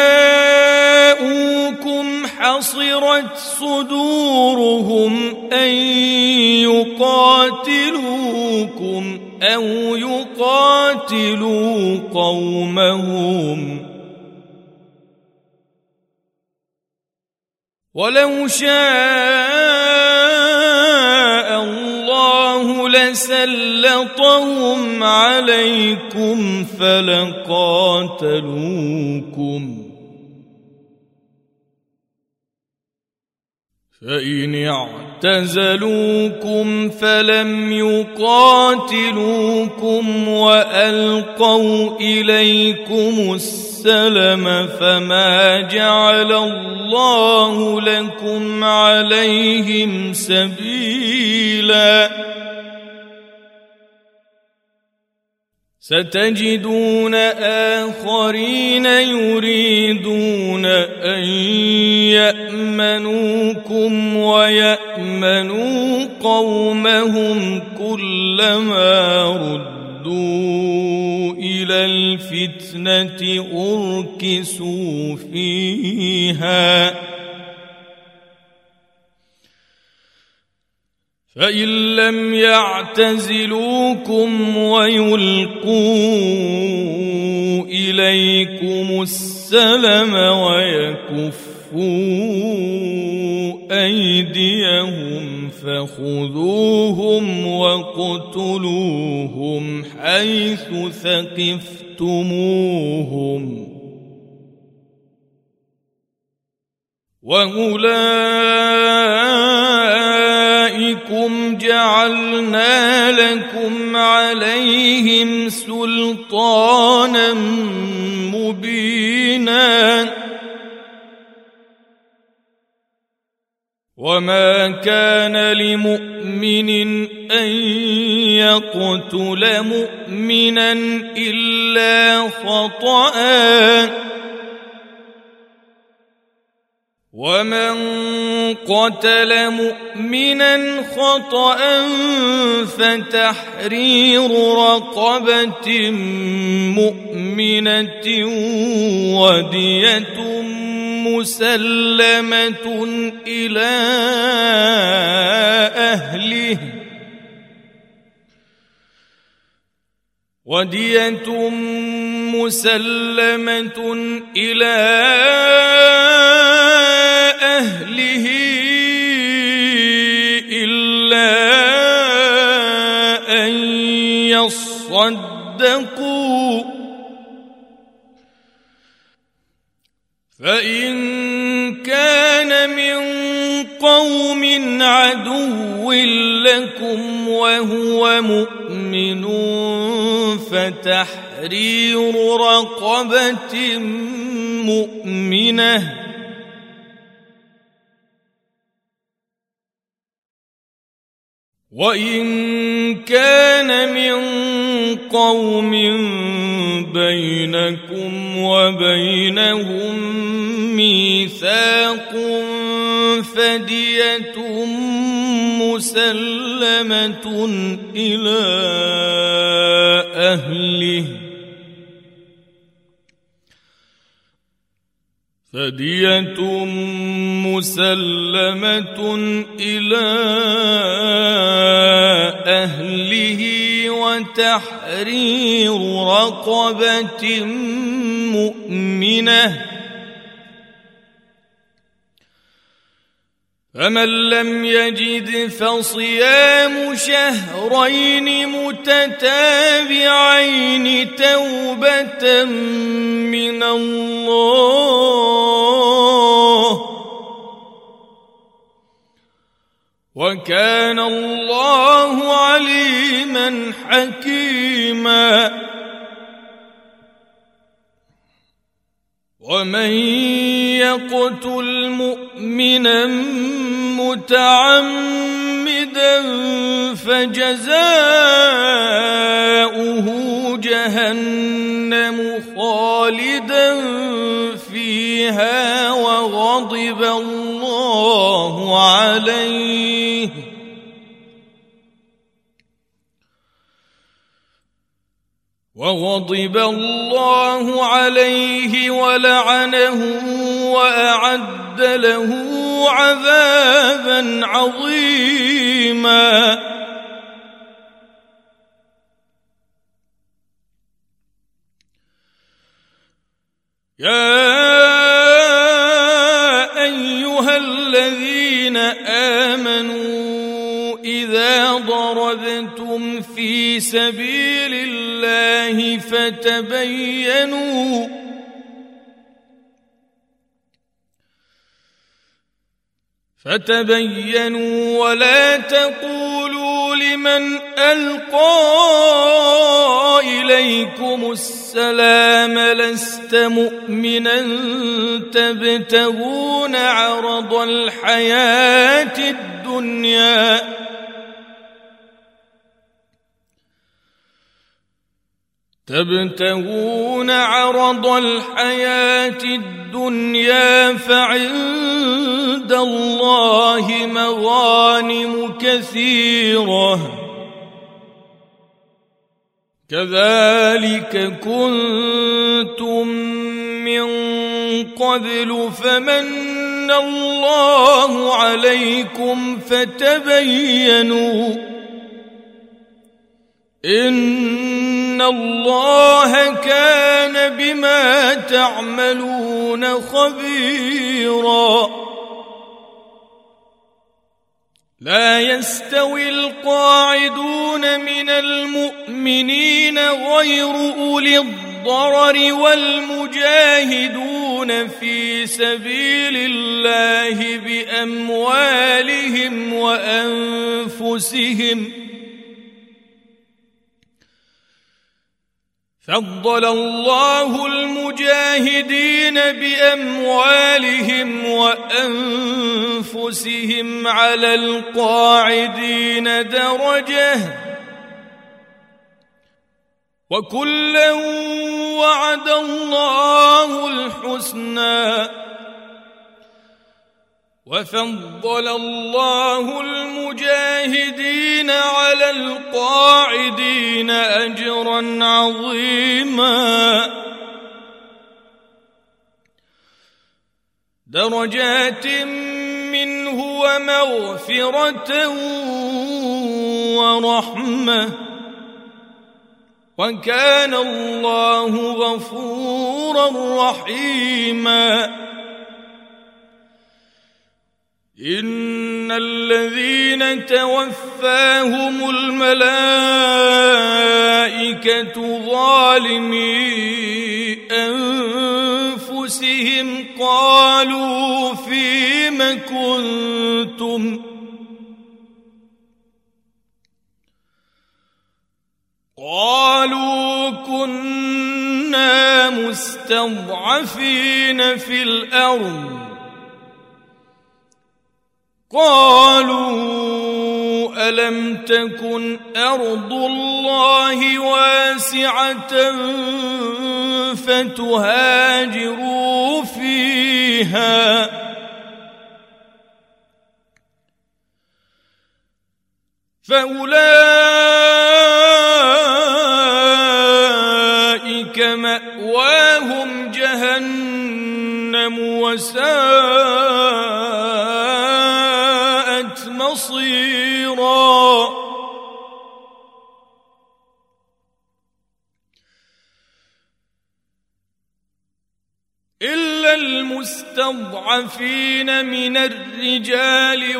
جاءوكم حصرت صدورهم أن يقاتلوكم أو يقاتلوا قومهم ولو شاء الله الله لسلطهم عليكم فلقاتلوكم فإن اعتزلوكم فلم يقاتلوكم وألقوا إليكم السلم فما جعل الله لكم عليهم سبيلا ستجدون آخرين يريدون أن يأمنوكم ويأمنوا قومهم كلما ردوا إلى الفتنة أركسوا فيها فإن لم يعتزلوكم ويلقوا إليكم السلم ويكفوا أيديهم فخذوهم واقتلوهم حيث ثقفتموهم وأولئكم جعلنا لكم عليهم سلطانا مبينا وما كان لمؤمن أن يقتل مؤمنا إلا خطأ ومن قتل مؤمنا خطأ فتحرير رقبة مؤمنة ودية مسلمة إلى أهله ودية مسلمة إلى أهله إلا أن يصدقوا فإن كان من قوم عدو لكم وهو مؤمن فتحرير رقبة مؤمنة وإن كان من قوم بينكم وبينهم ميثاق فدية مسلمة إلى أهله فدية مسلمة إلى أهله وتحرير رقبة مؤمنة فمن لم يجد فصيام شهرين متتابعين توبة من الله وكان الله عليما حكيما ومن يقتل مؤمنا متعمدا فجزاؤه جهنم خالدا فيها وغضب الله عليه وغضب الله عليه ولعنه وأعد له عذابا عظيما يا أيها الذين آمنوا إذا ضربتم سبيل الله فتبينوا فتبينوا ولا تقولوا لمن ألقى إليكم السلام لست مؤمنا تبتغون عرض الحياة الدنيا تبتغون عرض الحياة الدنيا فعند الله مغانم كثيرة كذلك كنتم من قبل فمن الله عليكم فتبينوا إن الله كان بما تعملون خبيرا لا يستوي القاعدون من المؤمنين غير أولي الضرر والمجاهدون في سبيل الله بأموالهم وأنفسهم فضل الله المجاهدين بأموالهم وأنفسهم على القاعدين درجة وكلا وعد الله الحسنى وفضل الله المجاهدين على القاعدين أجرا عظيما درجات منه ومغفرة ورحمة وكان الله غفورا رحيما إن الذين توفاهم الملائكة ظالمي أنفسهم قالوا فيم كنتم قالوا كنا مستضعفين في الأرض قالوا ألم تكن أرض الله واسعة فتهاجروا فيها فأولئك مأواهم جهنم وساءت مصيرا إلا المستضعفين من الرجال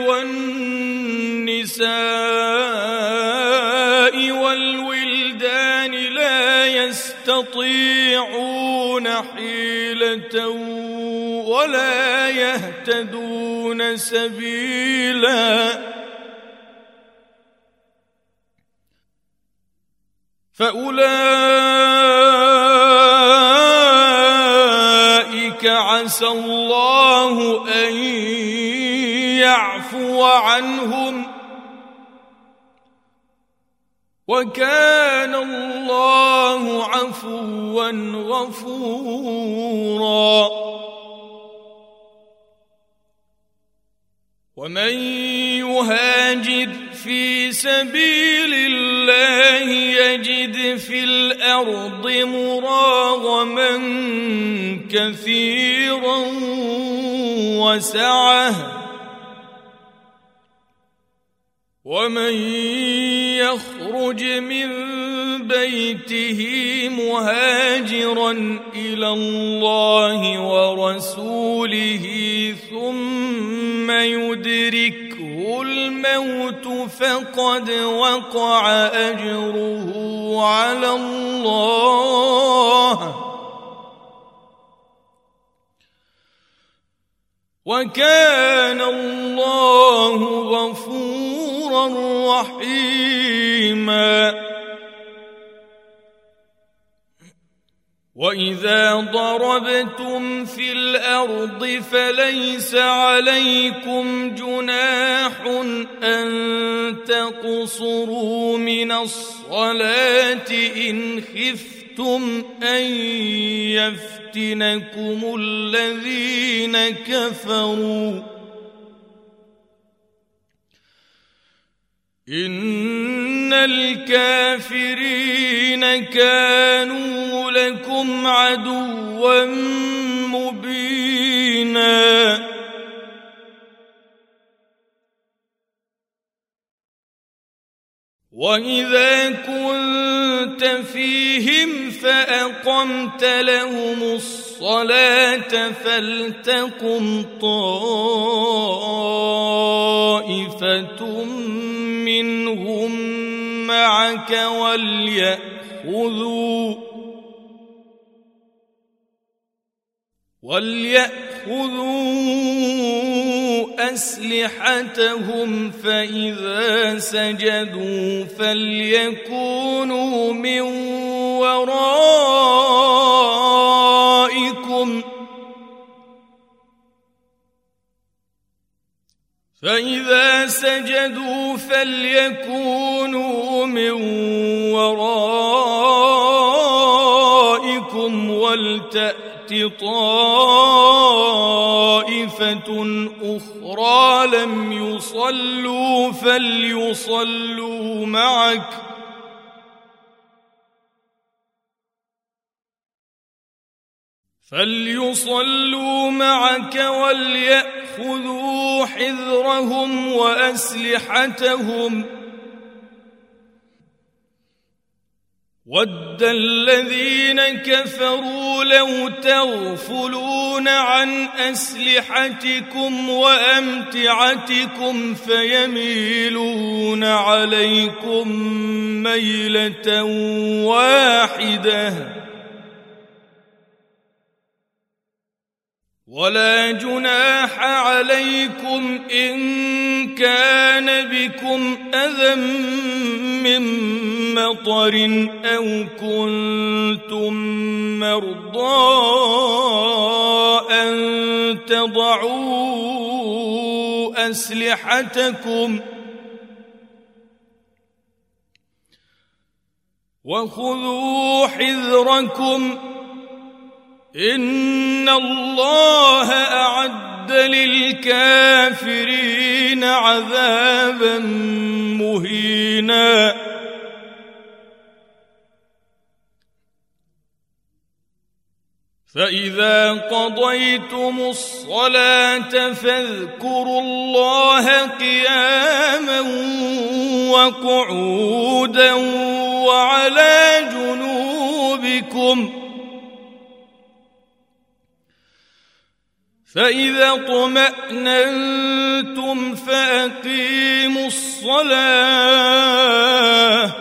والنساء والولدان لا يستطيعون حيلة ولا يهتدون سبيلا فأولئك عسى الله أن يعفو عنهم وكان الله عفوا غفورا ومن يهاجر في سبيل الله يجد في الأرض مراغما كثيرا وسعة ومن يخرج من بيته مهاجرا إلى الله ورسوله ثم يدركه الموت فقد وقع أجره على الله، وكان الله غفورا رحيما. وإذا ضربتم في الأرض فليس عليكم جناح أن تقصروا من الصلاة إن خفتم أن يفتنكم الذين كفروا، إن الكافرين كانوا لكم عدوا مبينا. وإذا كنت فيهم فأقمت لهم الصلاة فلتقم طائفة منهم معك وليأخذوا وليأخذوا أسلحتهم فإذا سجدوا فليكونوا من ورائكم فإذا سجدوا فليكونوا من ورائكم ولتأت طائفة أخرى لم يصلوا فليصلوا معك فليصلوا معك وليأخذوا حذرهم وأسلحتهم. ود الذين كفروا لو تغفلون عن أسلحتكم وأمتعتكم فيميلون عليكم ميلة واحدة، ولا جناح عليكم إن كان بكم أذى من مطر أو كنتم مرضى أن تضعوا أسلحتكم وخذوا حذركم إن الله أعد للكافرين عذابا مهينا. فإذا قضيتم الصلاة فاذكروا الله قياما وقعودا وعلى جنوبكم، فإذا اطمأننتم فأقيموا الصلاة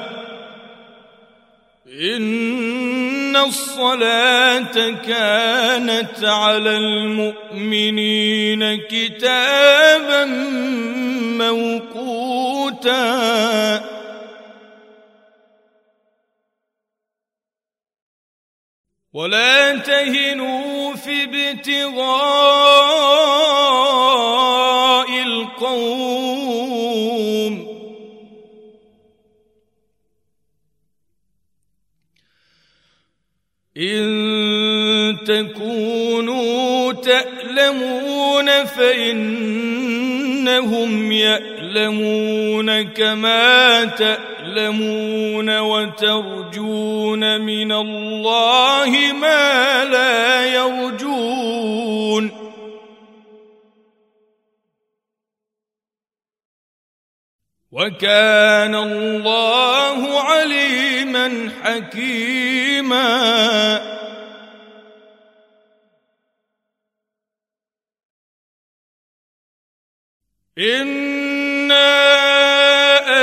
إن الصلاة كانت على المؤمنين كتابا موقوتا. ولا تهنوا في ابتغاء القوم إن تكونوا تألمون فإنهم يألمون كما تألمون وترجون من الله ما لا يرجون، وكان الله عليما حكيما. إنا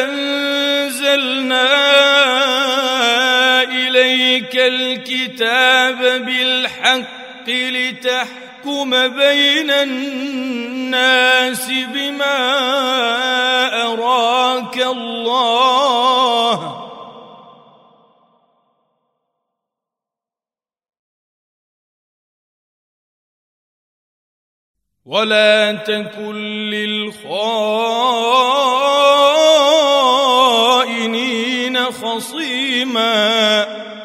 إليك الكتاب بالحق لتحكم بين الناس بما أراك الله ولا تكن للخائنين خصيما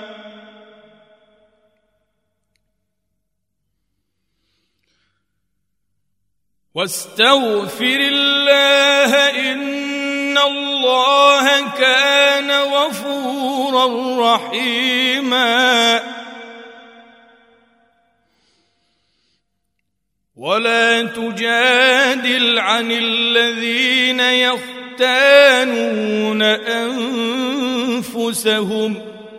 واستغفر الله إن الله كان غفورا رحيما ولا تجادل عن الذين يختانون أنفسهم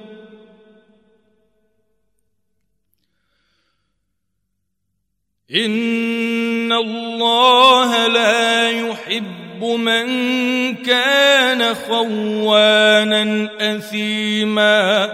إن الله لا يحب من كان خوانا أثيما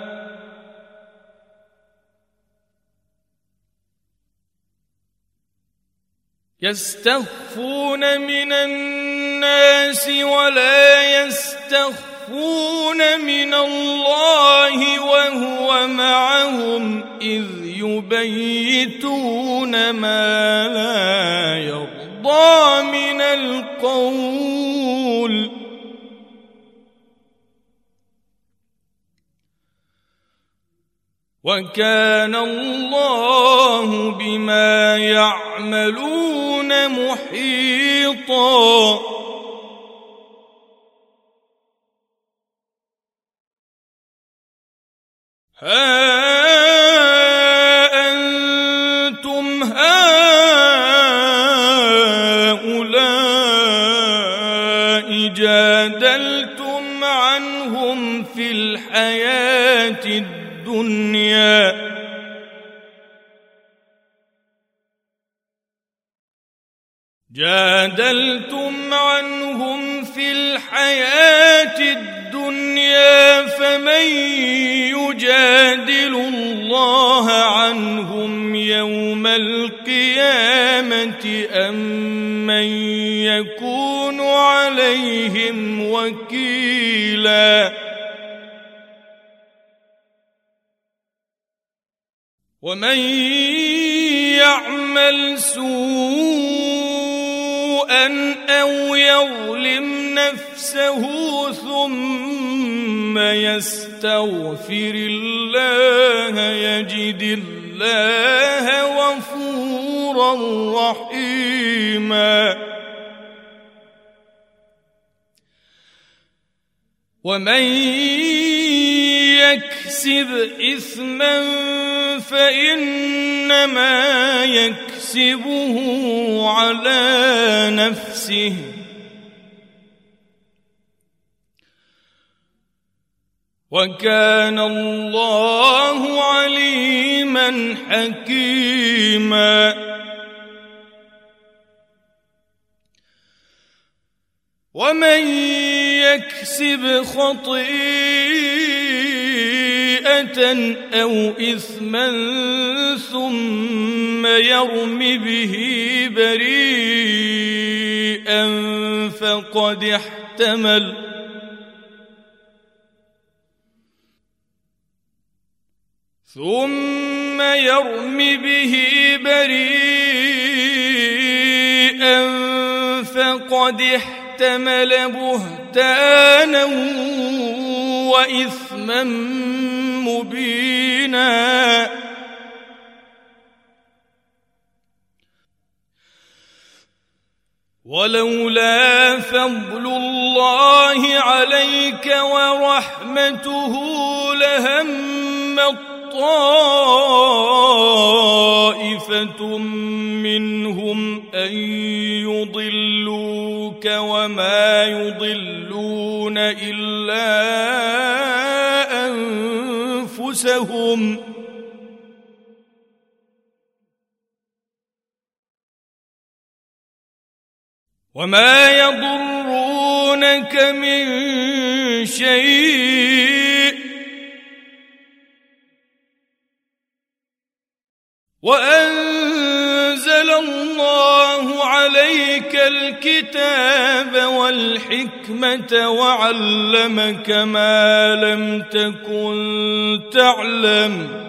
يستخفون من الناس ولا يستخفون من الله وهو معهم إذ يبيتون ما لا يرضى من القول وكان الله بما يعملون محيطا ها أنتم هؤلاء جادلتم عنهم في الحياة الدنيا جادلتم عنهم في الحياة الدنيا فمن يجادل الله عنهم يوم القيامة أم من يكون عليهم وكيلا ومن يعمل سوءا أو يظلم نفسه ثم يستغفر الله يجد الله غفورا رحيما ومن يكسب إثما فإنما يكسبه على نفسه وكان الله عليما حكيما ومن يكسب خطيئة أو إثما ثم يرم به بريئا فقد احتمل ثم يرم به بريئا فقد احتمل بهتانا وإثما مبينا ولولا فضل الله عليك ورحمته لهم طائفة منهم أن يضلوك وما يضلون إلا أنفسهم وما يضرونك ينفعونك من شيء وأنزل الله عليك الكتاب والحكمة وعلمك ما لم تكن تعلم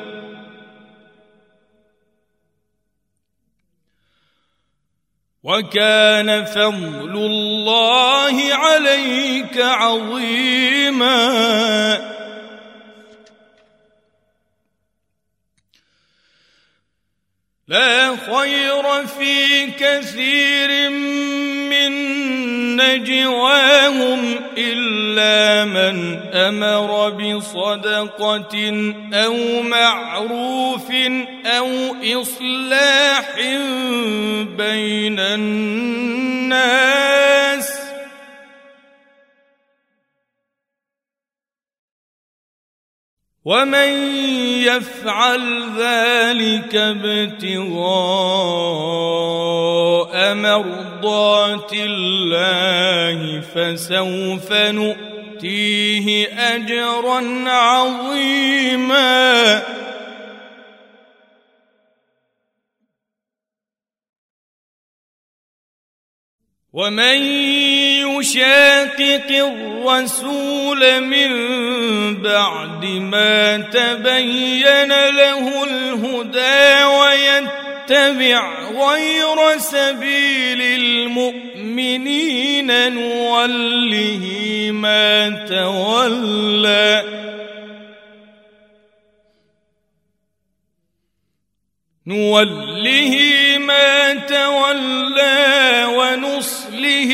وكان فضل الله عليك عظيما. لا خير في كثير من نجواهم إلا من أمر بصدقة أو معروف أو إصلاح بين الناس ومن يفعل ذلك ابتغاء مرضات الله فسوف نؤتيه أجرا عظيما. ومن يشاقق الرسول من بعد ما تبين له الهدى ويتبع غير سبيل المؤمنين نوله ما تولى نوله ما تولى ونصله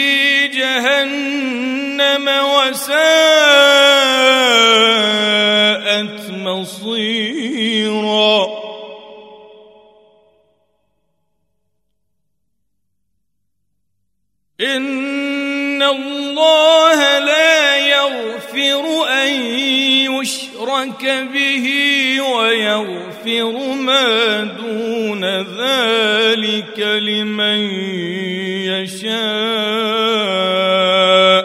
جهنم وساءت مصيرا. إن الله لا يغفر أن يشرك به ويغفر ما دون ذلك لمن يشاء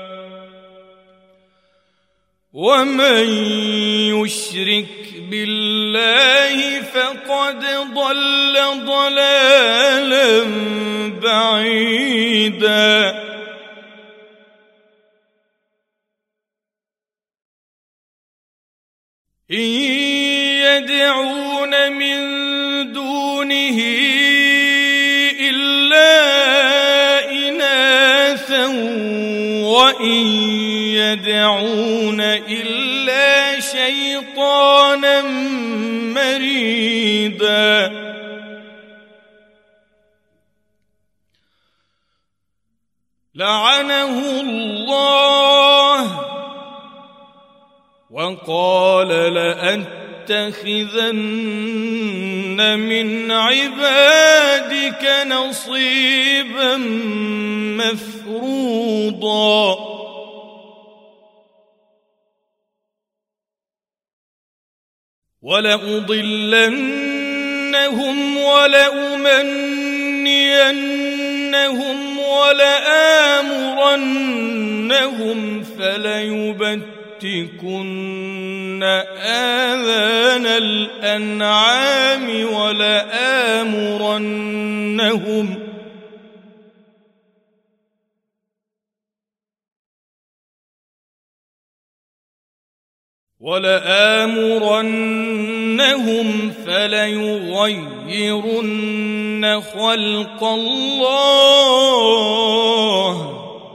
ومن يشرك بالله فقد ضل ضلالا بعيدا. إن يدعون من دونه إلا إناثا وإن يدعون إلا شيطانا مريدا. لعنه الله وقال لأتخذن من عبادك نصيبا مفروضا. ولأضلنهم ولأمنينهم ولآمرنهم فليبتكن آذان الأنعام ولآمرنهم ولآمرنهم فليغيرن خلق الله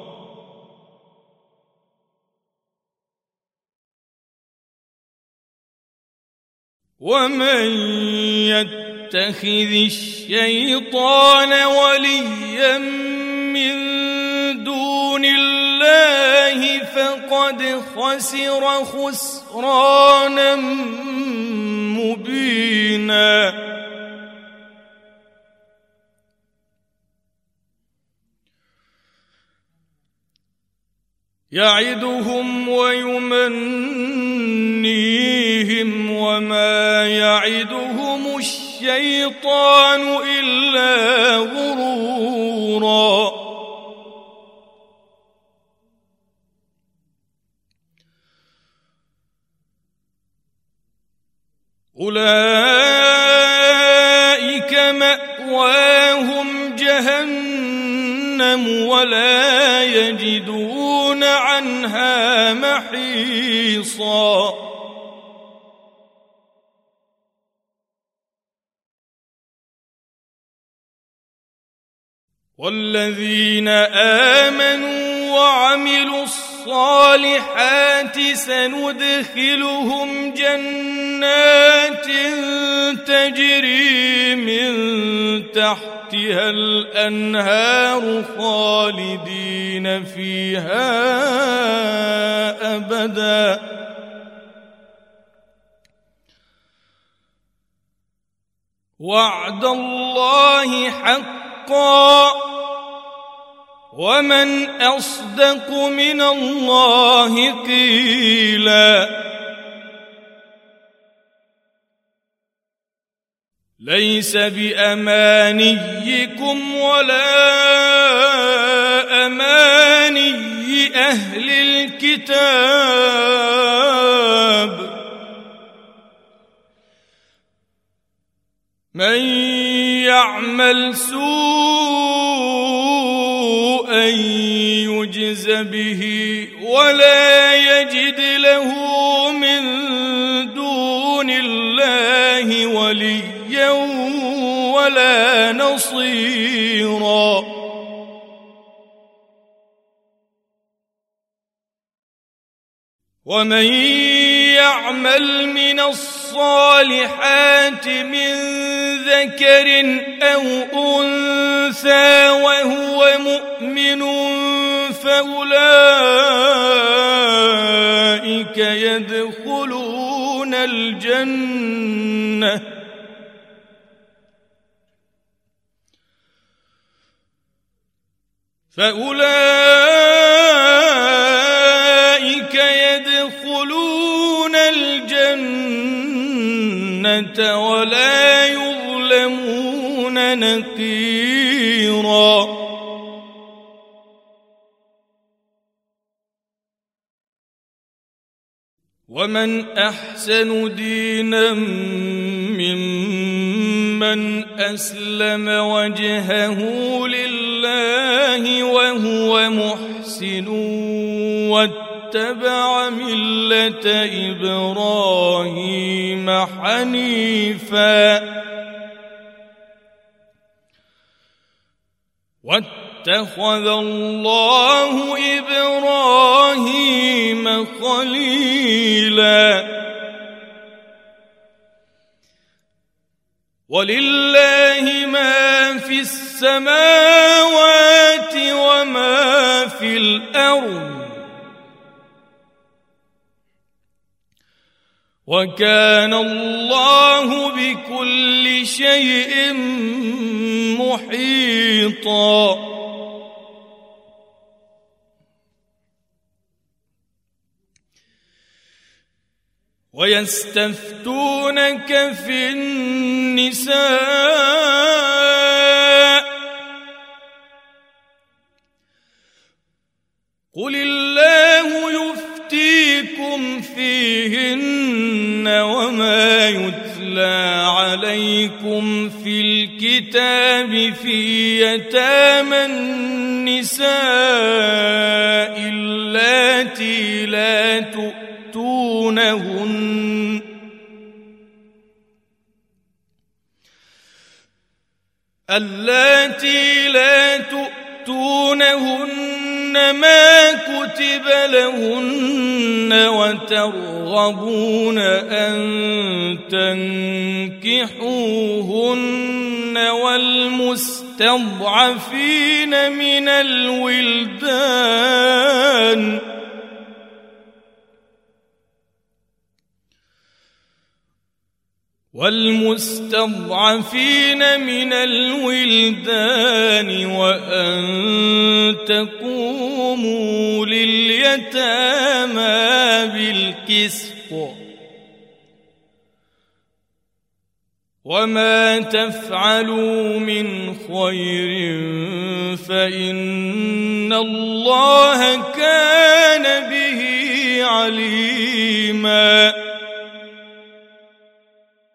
ومن يتخذ الشيطان وليا من دون الله فقد خسر خسرانا مبينا. يعدهم ويمنيهم وما يعدهم الشيطان إلا غرورا. أولئك مأواهم جهنم ولا يجدون عنها محيصا والذين آمنوا وعملوا الصالحات سندخلهم جنات تجري من تحتها الأنهار خالدين فيها أبدا وعد الله حقا ومن أصدق من الله قيلا ليس بأمانيكم ولا أماني أهل الكتاب من يعمل سوءا يجز به ولا يجد له من دون الله وليا ولا نصيرا ومن يعمل من الصالحات من ذكر أو أنثى وهو مؤمن فأولئك يدخلون الجنة فأولئك يدخلون الجنة ولا يظلمون نقيرا ومن أحسن دينا ممن أسلم وجهه لله وهو محسن واتبع ملة إبراهيم حنيفا واتخذ الله إبراهيم خليلا ولله ما في السماوات وما في الأرض وكان الله بكل شيء محيطا ويستفتونك في النساء قل الله يفتيكم فيهن وما يتلى عليكم في الكتاب في يتامى النساء اللاتي لا تؤتونهن اللاتي لا تؤتونهن ما كتب لهن وترغبون أن تنكحوهن والمستضعفين من الولدان والمستضعفين من الولدان وأن تقوموا لليتامى بالقسط وما تفعلوا من خير فإن الله كان به عليما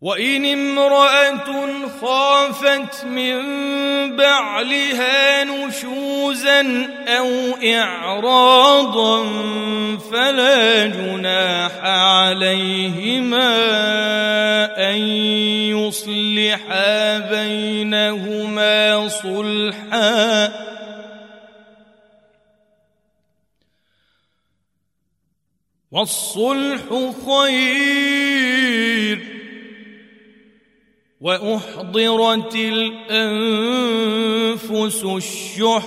وإن امرأة خافت من بعلها نشوزا أو إعراضا فلا جناح عليهما أن يصلحا بينهما صلحا والصلح خير وأحضرت الأنفس الشح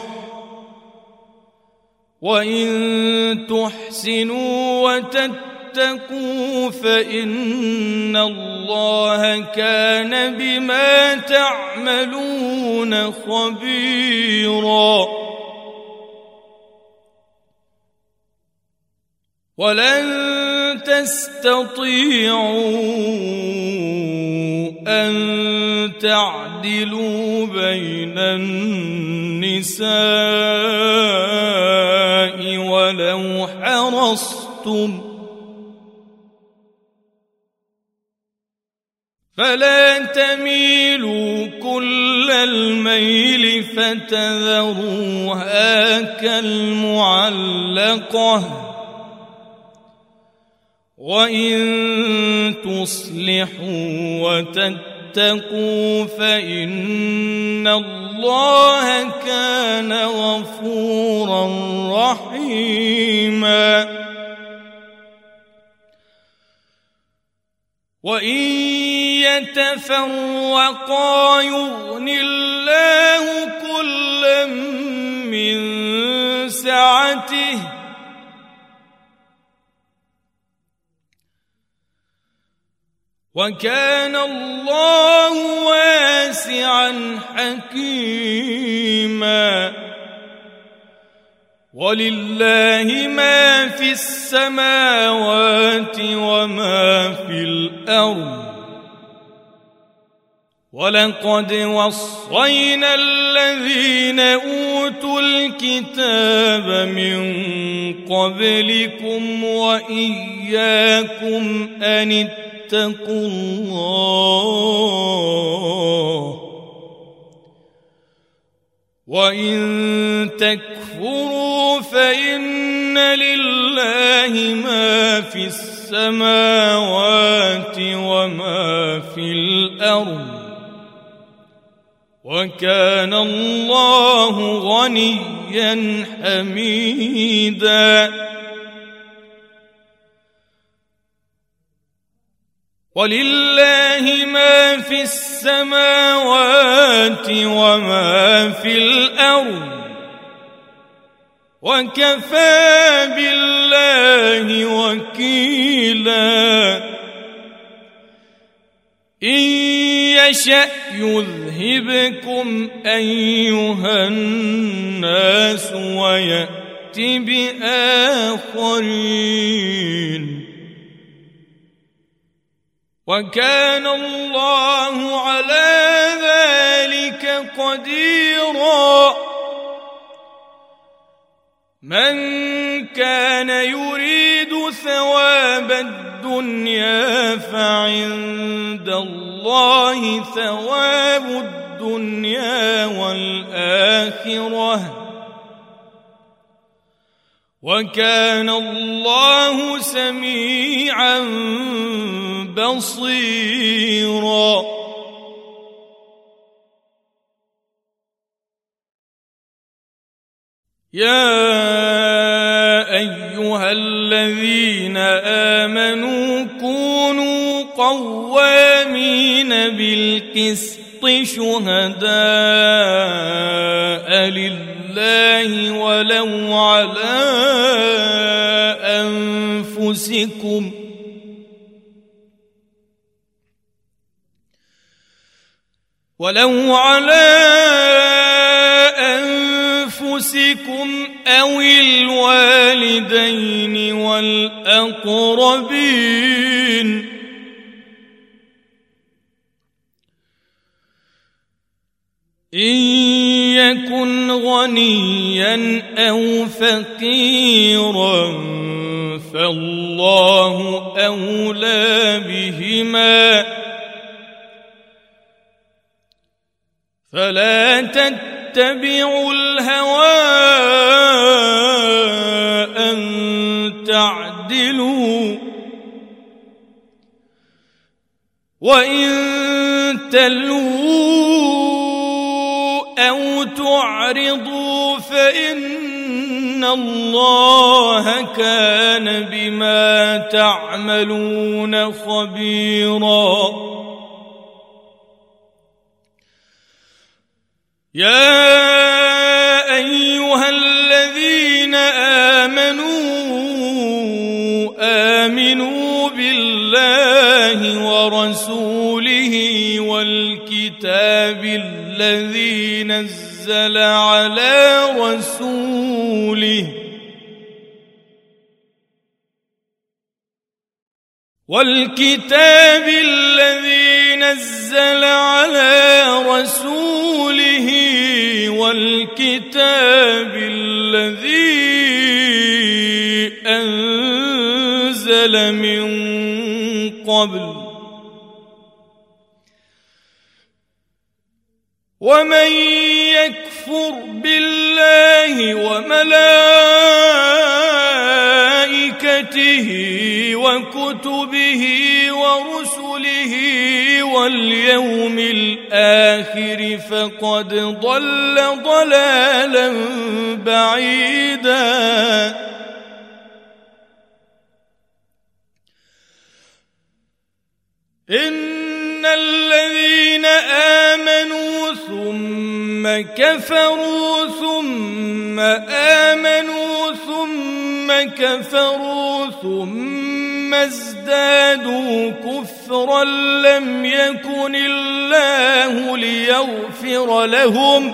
وإن تحسنوا وتتقوا فإن الله كان بما تعملون خبيرا ولن تستطيعوا أن تعدلوا بين النساء ولو حرصتم فلا تميلوا كل الميل فتذروها كالمعلقة وإن تصلحوا وتتقوا فإن الله كان غفورا رحيما وإن يتفرقا يغن الله كلا من سعته وكان الله واسعا حكيما ولله ما في السماوات وما في الأرض ولقد وصينا الذين أوتوا الكتاب من قبلكم وإياكم أن اتقوا الله وإن تكفروا فإن لله ما في السماوات وما في الأرض وكان الله غنيا حميدا ولله ما في السماوات وما في الأرض وكفى بالله وكيلا إن يشأ يذهبكم أيها الناس ويأت بآخرين وكان الله على ذلك قديرا من كان يريد ثواب الدنيا فعند الله ثواب الدنيا والآخرة وكان الله سميعا بصيرا يا أيها الذين آمنوا كونوا قوامين بالقسط شهداء لله ولو على أنفسكم ولو على أنفسكم أو الوالدين والأقربين إن يكن غنيا أو فقيرا فالله أولى بهما فلا تتبعوا الهوى أن تعدلوا وإن تلووا أو تعرضوا فإن الله كان بما تعملون خبيرا. يا أيها الذين آمنوا آمنوا بالله ورسوله والكتاب الذي نزل على رسوله والكتاب الذي نزل على رسوله والكتاب الذي أنزل من قبل ومن يكفر بالله وملائكته وكتبه ورسله واليوم الآخر فقد ضل ضلالا بعيدا. إن الذين آمنوا ثم كفروا ثم آمنوا ثم كفروا ثم ازدادوا كفرا لم يكن الله ليغفر لهم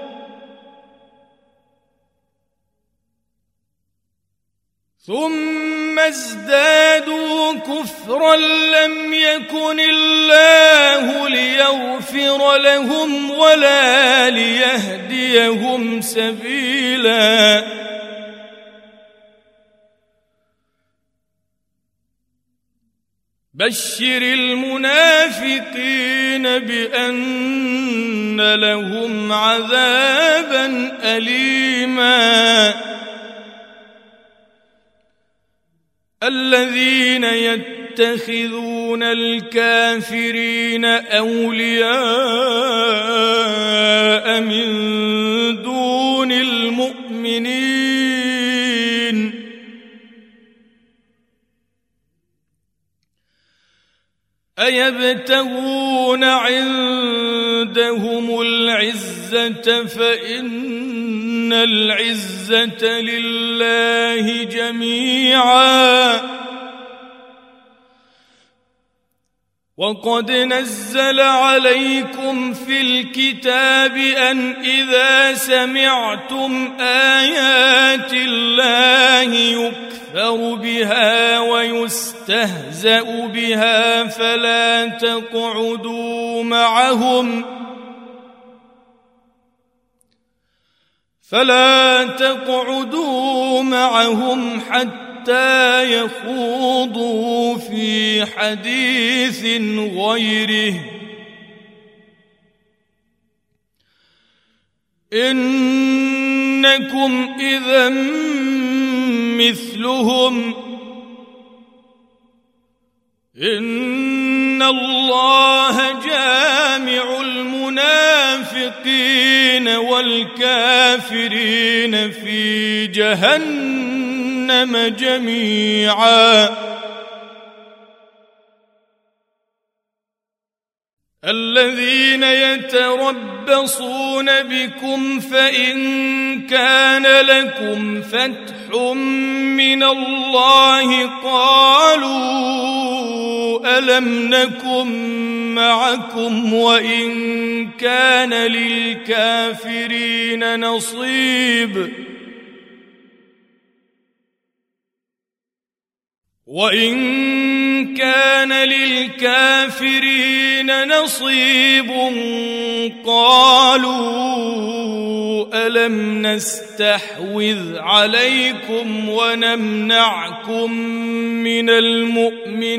ثم ازدادوا كفرا لم يكن الله ليغفر لهم ولا ليهديهم سبيلا. بشر المنافقين بأن لهم عذابا أليما. الذين يتخذون الكافرين أولياء من دون المؤمنين أيبتغون عندهم العزة فإن العزة لله جميعا. وقد نزل عليكم في الكتاب أن إذا سمعتم آيات الله يكفر بها ويستهزأ بها فلا تقعدوا معهم فلا تقعدوا معهم حتى يخوضوا في حديث غيره إنكم إذا مثلهم إن الله جامع المنافقين والكافرين في جهنم جميعا. الذين يتربصون بكم فإن كان لكم فتح من الله قالوا ألم نكن معكم وإن كان للكافرين نصيب وإن كان للكافرين نصيب قالوا ألم نستحوذ عليكم ونمنعكم من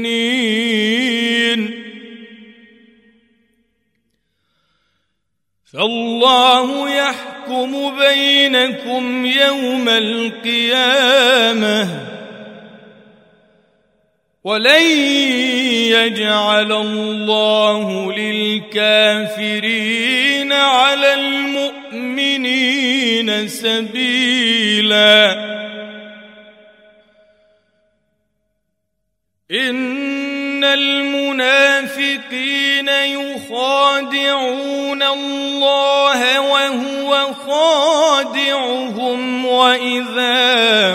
المؤمنين فالله يحكم بينكم يوم القيامة ولن يجعل الله للكافرين على المؤمنين سبيلا إن المنافقين يخادعون الله وهو خادعهم وإذا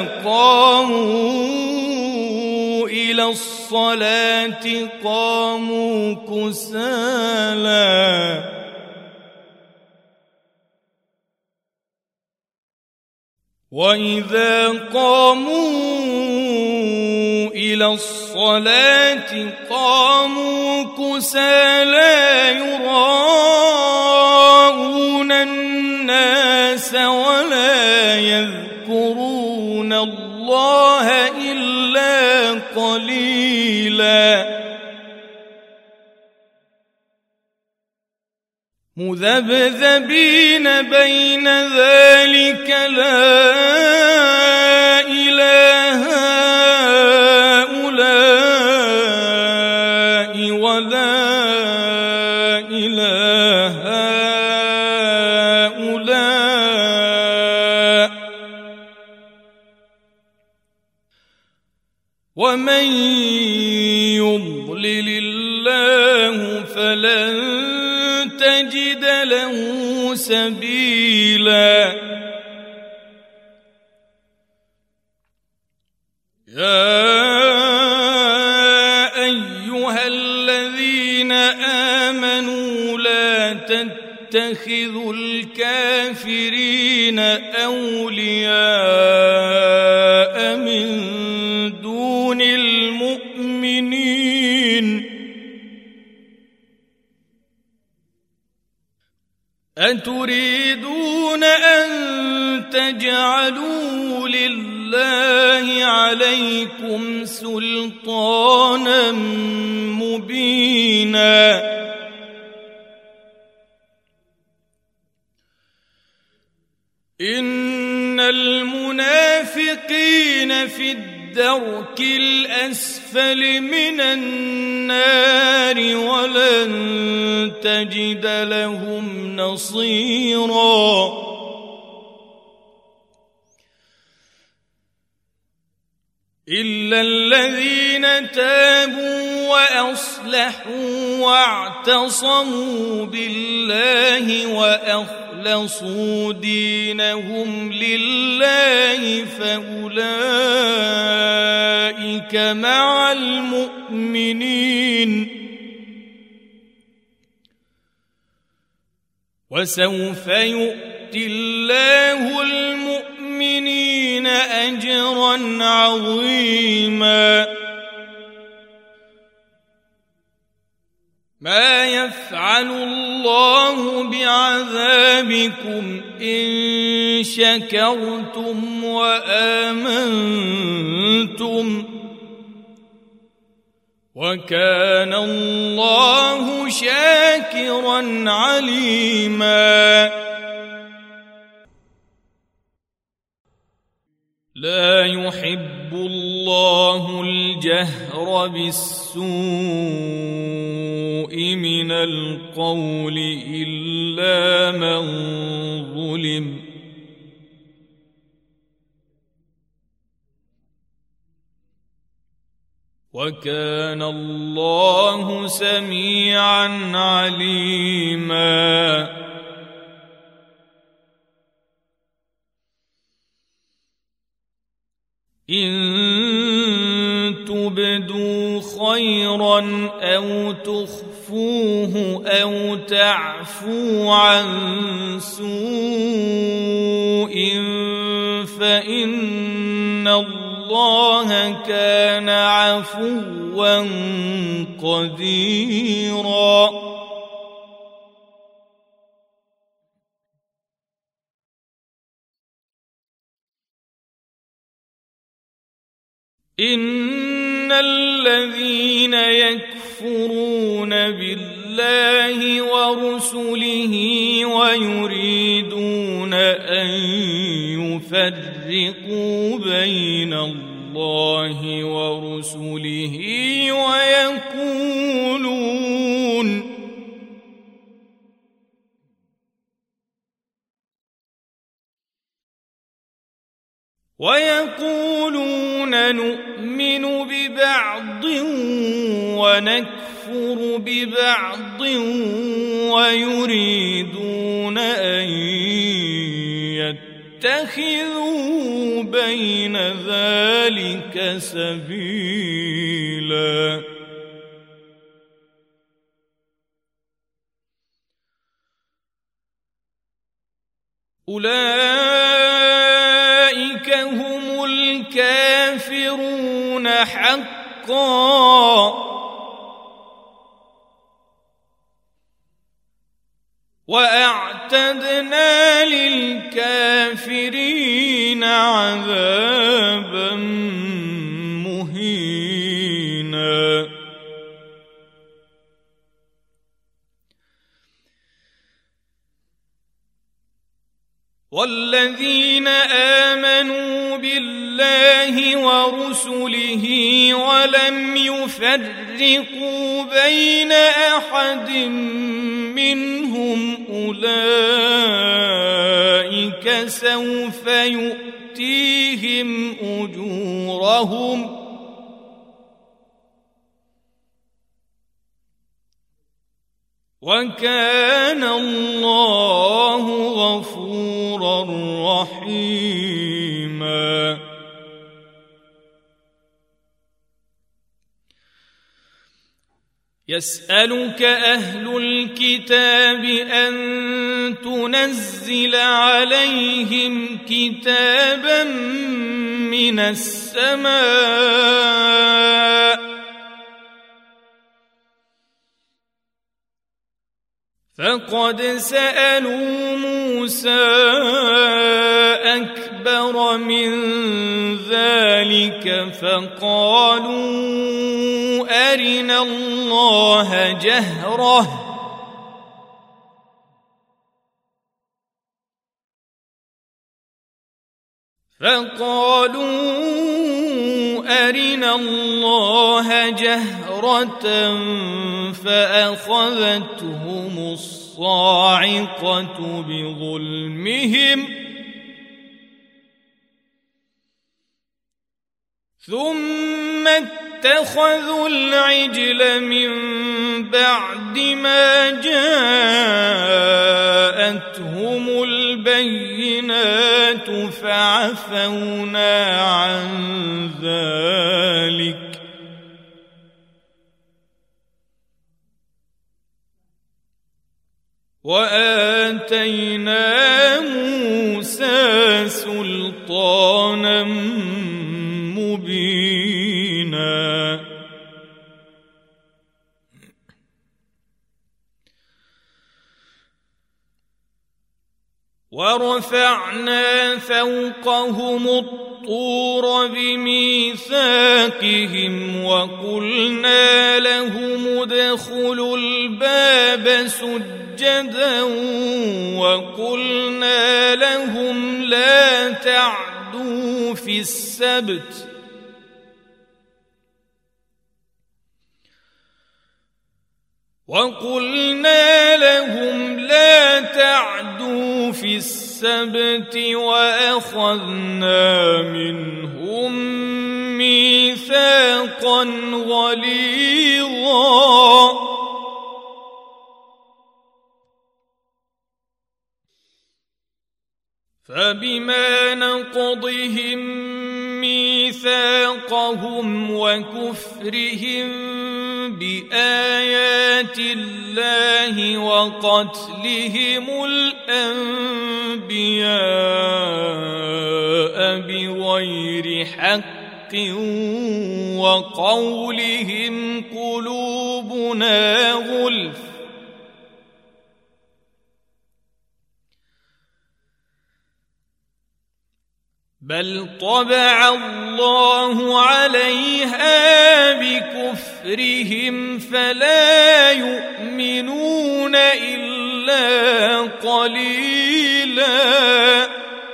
قاموا إلى الصلاة قاموا كسالى وإذا قاموا إلى الصلاة قاموا كسالى يراءون الناس ولا يذكرون الله إلا قليلا مذبذبين بين ذلك لا إله هؤلاء ولا إله هؤلاء ومن يضلل الله فلن تجد له سبيلا يا أيها الذين آمنوا لا تتخذوا الكافرين أولياء من دون المؤمنين أتريدون أن تجعلوا لله عليكم سلطانا مبينا إن المنافقين في الدرك الأسفل من النار ولن تجد لهم نصيرا إلا الذين تابوا وأصلحوا واعتصموا بالله وأخلصوا دينهم لله فأولئك مع المؤمنين وسوف يؤتي الله المؤمنين أجرا عظيما ما يفعل الله بعذابكم إن شكرتم وآمنتم وكان الله شاكرا عليما لا يحب الله الجهر بالسوء من القول إلا من ظلم وكان الله سميعا عليما إن تبدوا خيرا أو تخفوه أو تعفوا عن سوء فإن الله كان عفوا قديرا إن الذين يكفرون بالله بالله ورسله ويريدون أن يفرقوا بين الله ورسله ويقولون ويقولون نؤمن ببعض ونكفر ببعض ويريدون أن يتخذوا بين ذلك سبيلا أولئك هم الكافرون حقا وأعتدنا للكافرين عذابا مهينا والذين آمنوا بالله ورسله ولم يفرقوا بين أحد منهم أولئك سوف يؤتيهم أجورهم وكان الله غفورا رحيما يسألك أهل الكتاب أن تنزل عليهم كتابا من السماء فقد سألوا موسى أكبر من ذلك فقالوا أرنا الله جهرة فقالوا أرنا الله جهرة فأخذتهم الصاعقة بظلمهم ثم اتخذوا العجل من بعد ما جاءتهم البينات فعفونا عن ذلك وآتينا موسى سلطانا مبينا ورفعنا فوقهم الطور بميثاقهم وقلنا لهم ادخلوا الباب سجدا وقلنا لهم لا تعدوا في السبت وقلنا لهم لا تعدوا في السبت وأخذنا منهم ميثاقا غليظا فبما نقضهم ميثاقهم وكفرهم بآيات الله وقتلهم الأنبياء بغير حق وقولهم قلوبنا غلف بل طبع الله عليها بكفرهم فلا يؤمنون إلا قليلا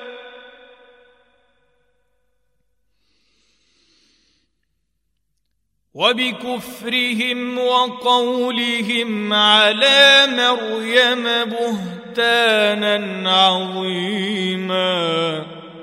وبكفرهم وقولهم على مريم بهتانا عظيما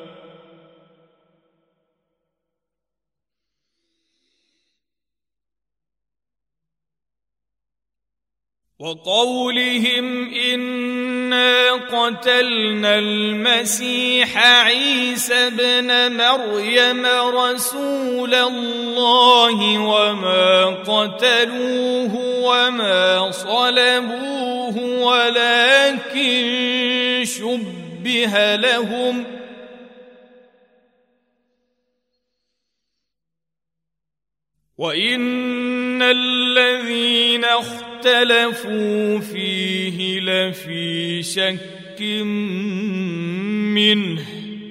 وقولهم إنا قتلنا المسيح عيسى ابن مريم رسول الله وما قتلوه وما صلبوه ولكن شبه لهم وإن الذين اختلفوا فيه لفي شك منه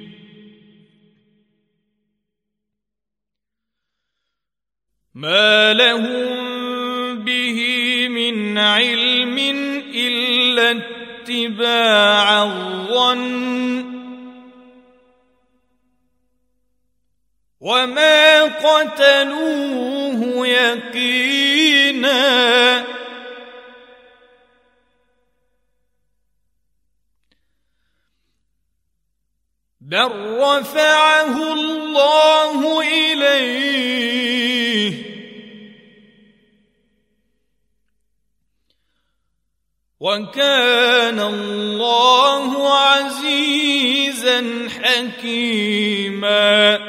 ما لهم به من علم إلا اتباع الظن وما قتلوه يقينا بل رفعه الله إليه وكان الله عزيزا حكيما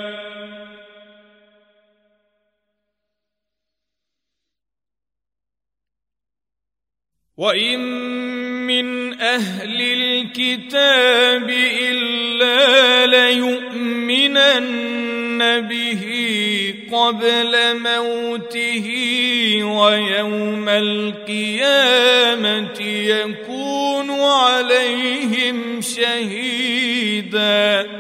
وإن من أهل الكتاب إلا ليؤمنن به قبل موته ويوم القيامة يكون عليهم شهيدا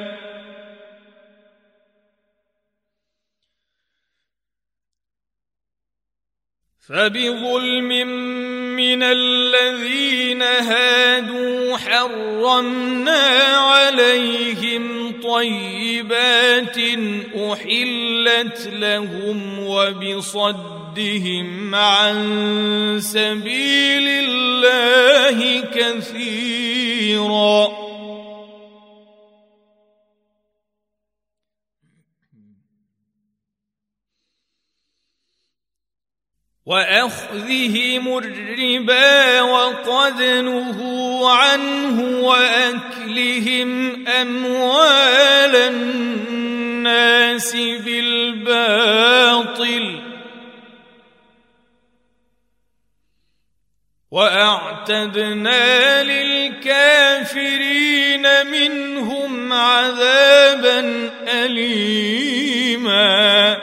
فبظلم من الذين هادوا حرمنا عليهم طيبات أحلت لهم وبصدهم عن سبيل الله كثيرا وأخذهم الربا وقد نهوا عنه وأكلهم أموال الناس بالباطل وأعتدنا للكافرين منهم عذابا أليما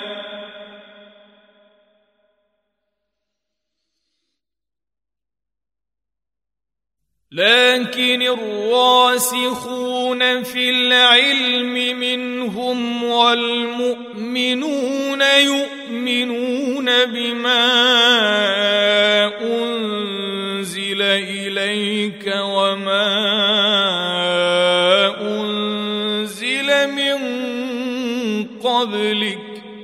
لكن الراسخون في العلم منهم والمؤمنون يؤمنون بما أنزل إليك وما أنزل من قبلك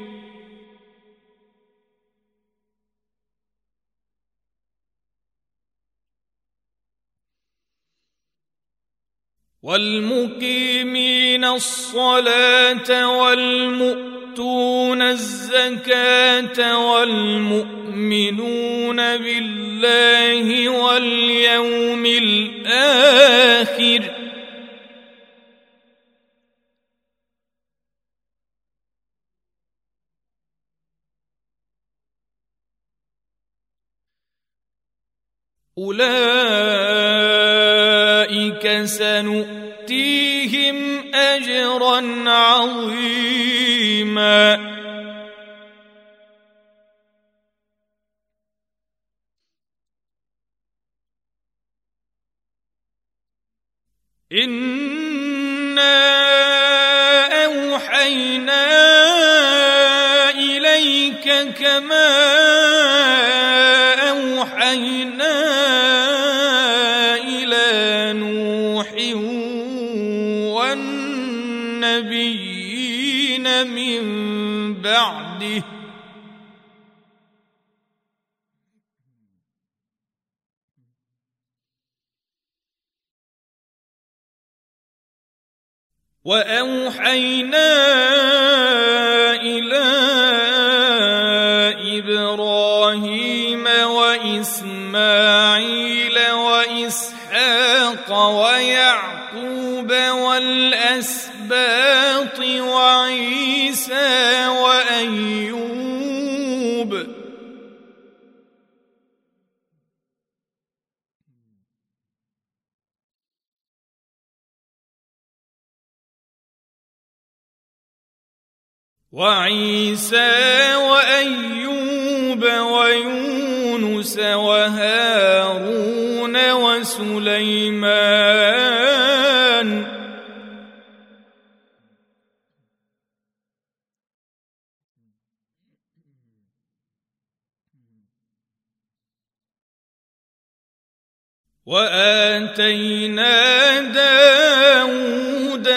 والمقيمين الصلاة والمؤتون الزكاة والمؤمنون بالله واليوم الآخر أولئك سنؤتيهم أجرا عظيما إنا أوحينا إليك كما أوحينا وأوحينا إلى إبراهيم وإسماعيل وإسحاق ويعقوب والأسباط وعيسى وأيوب وعيسى وأيوب ويونس وهارون وسليمان وآتينا داود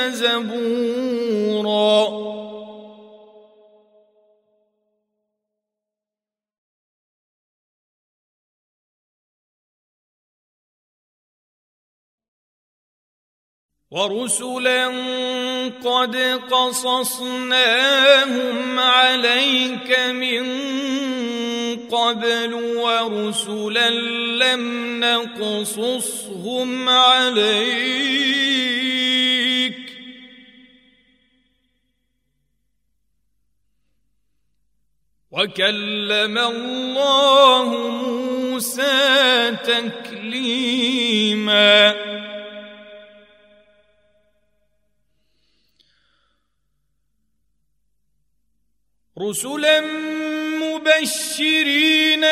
زبورا ورسلا قد قصصناهم عليك من قبل ورسلا لم نقصصهم عليك وكلم الله موسى تكليما رسلا مبشرين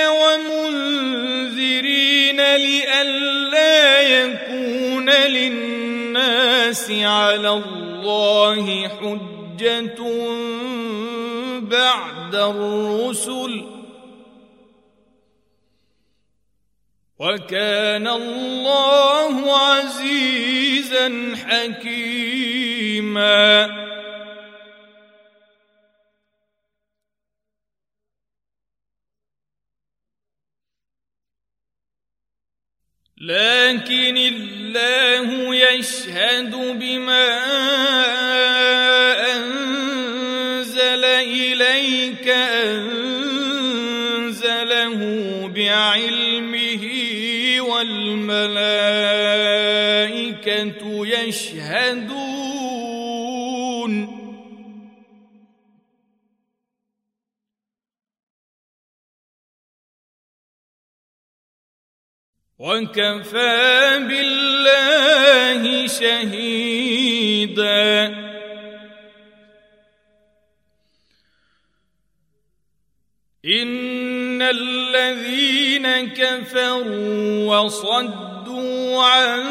ومنذرين لئلا يكون للناس على الله حجة بعد الرسل وكان الله عزيزا حكيما لكن الله يشهد بما أنزل إليك أنزله بعلمه والملائكة يشهدون وكفى بالله شهيدا إن الذين كفروا وصدوا عن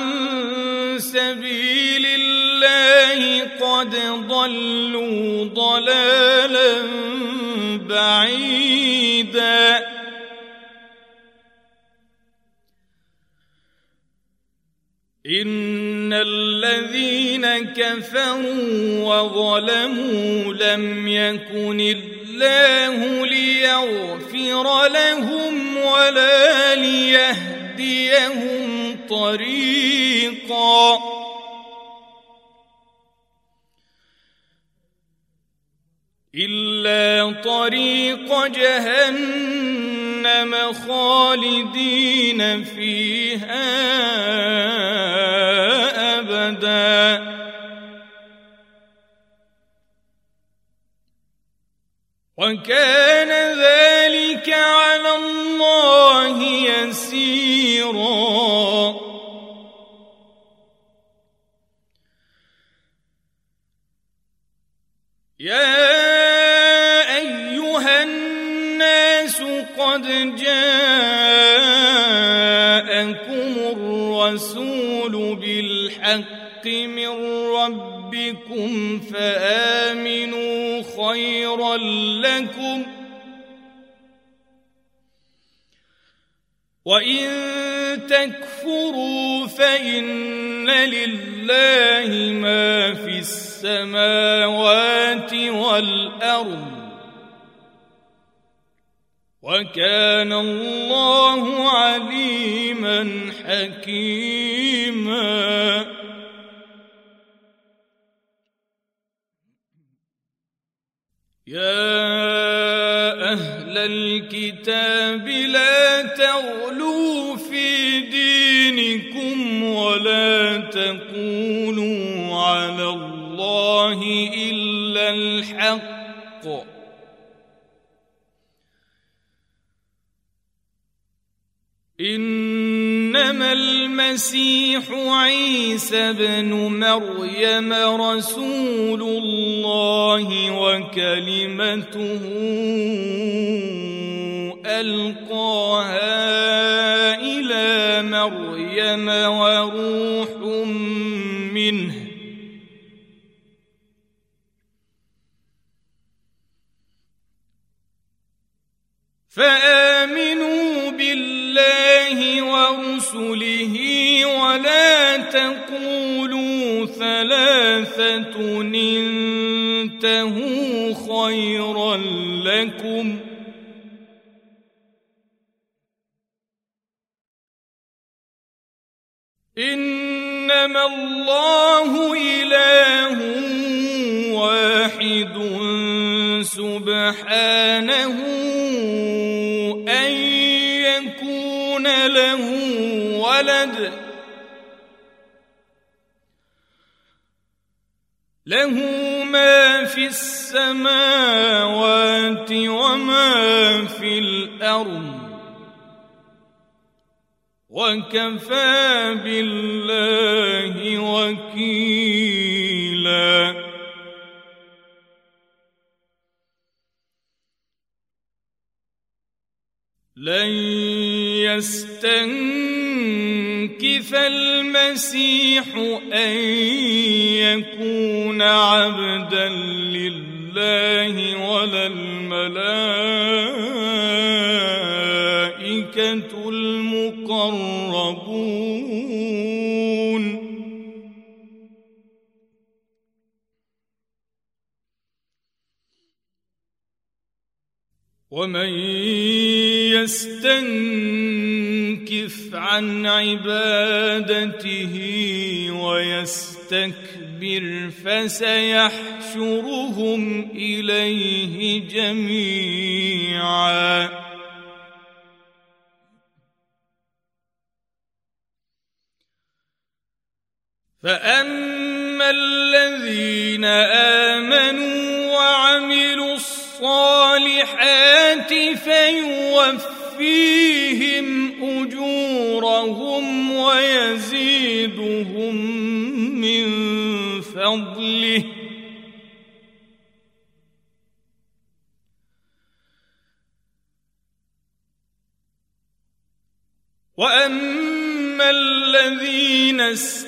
سبيل الله قد ضلوا ضلالا بعيدا إن الذين كفروا وظلموا لم يكن الله ليغفر لهم ولا ليهديهم طريقا إلا طريق جهنم خالدين فيها أبدا وكان ذلك على الله يسيرا يا أيها الناس قد جاءكم الرسول بالحق من ربكم فآمنوا خيرا لكم وإن تكفروا فإن لله ما في السماوات والأرض وكان الله عليما حكيما. أهل الكتاب لا تغلوا في دينكم ولا تقولوا على الله إلا الحق إنما المسيح عيسى ابن مريم رسول الله وكلمته ألقاها إلى مريم وروح منه فآمنوا بالله ورسله ولا تقولوا ثلاثة انتهوا خيرا لكم إنما الله إله واحد سبحانه أن يكون له ولد له ما في السماوات وما في الأرض وكفى بالله وكيلا لن يستنكف المسيح أن يكون عبدا لله ولا الملائكة المقربون ومن يستنكف عن عبادته ويستكبر فسيحشرهم إليه جميعا فأما الذين آمنوا وعملوا الصالحات فيوفيهم أجورهم ويزيدهم من فضله وأما الذين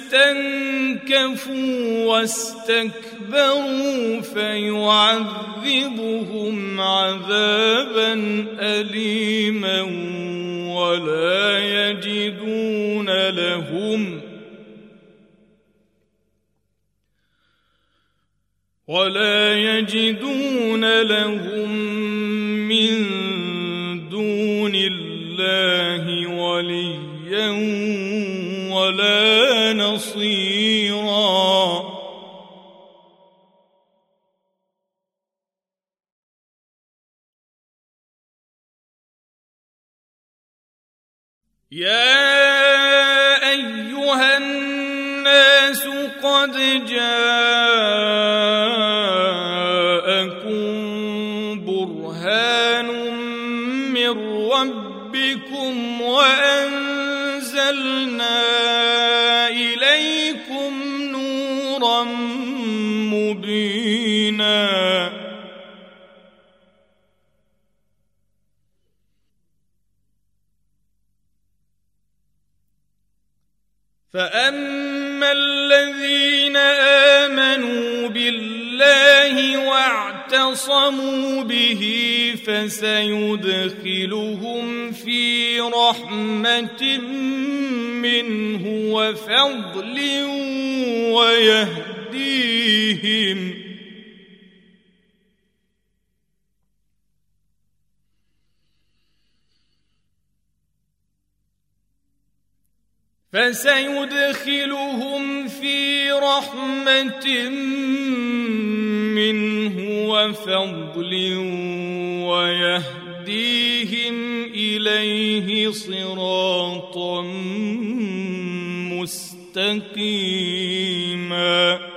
استنكفوا واستكبروا فيعذبهم عذابا أليما ولا يجدون لهم ولا يجدون لهم من دون الله وليا ولا نصيرا يا أيها الناس قد جاءكم برهان من ربكم وأنزلنا إليكم نورا مبينا فأما الذين آمنوا بالله واعتصموا به فسيدخلهم في رحمة منه وفضل ويهديهم فسيدخلهم في رحمة منه وفضل ويهديهم إليه صراطا مستقيما.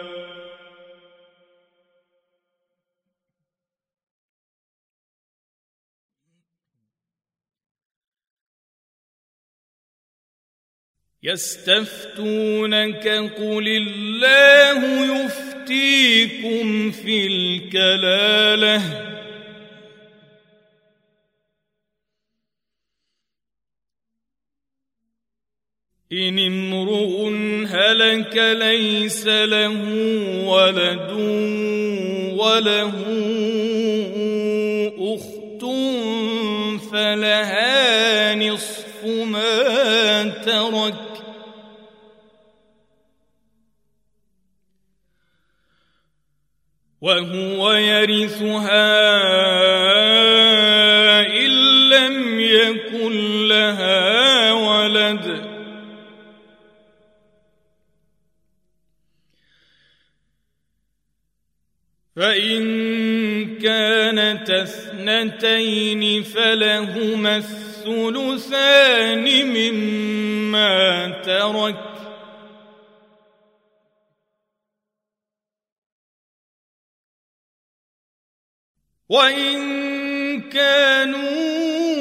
يستفتونك قل الله يفتيكم في الكلالة إن امرؤ هلك ليس له ولد وله أخت فلها نصف ما ترك وهو يرثها إن لم يكن لها ولد فإن كانتا اثنتين فلهما الثلثان مما ترك وإن كانوا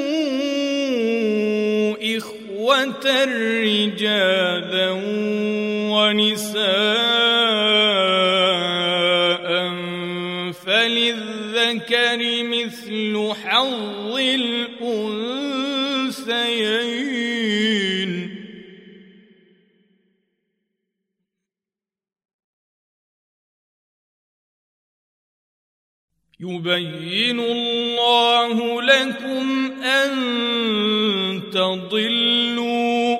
إخوة رجالا ونساء فللذكر مثل حظ الأنثيين يبين الله لكم أن تضلوا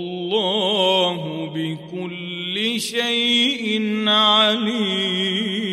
والله بكل شيء عليم.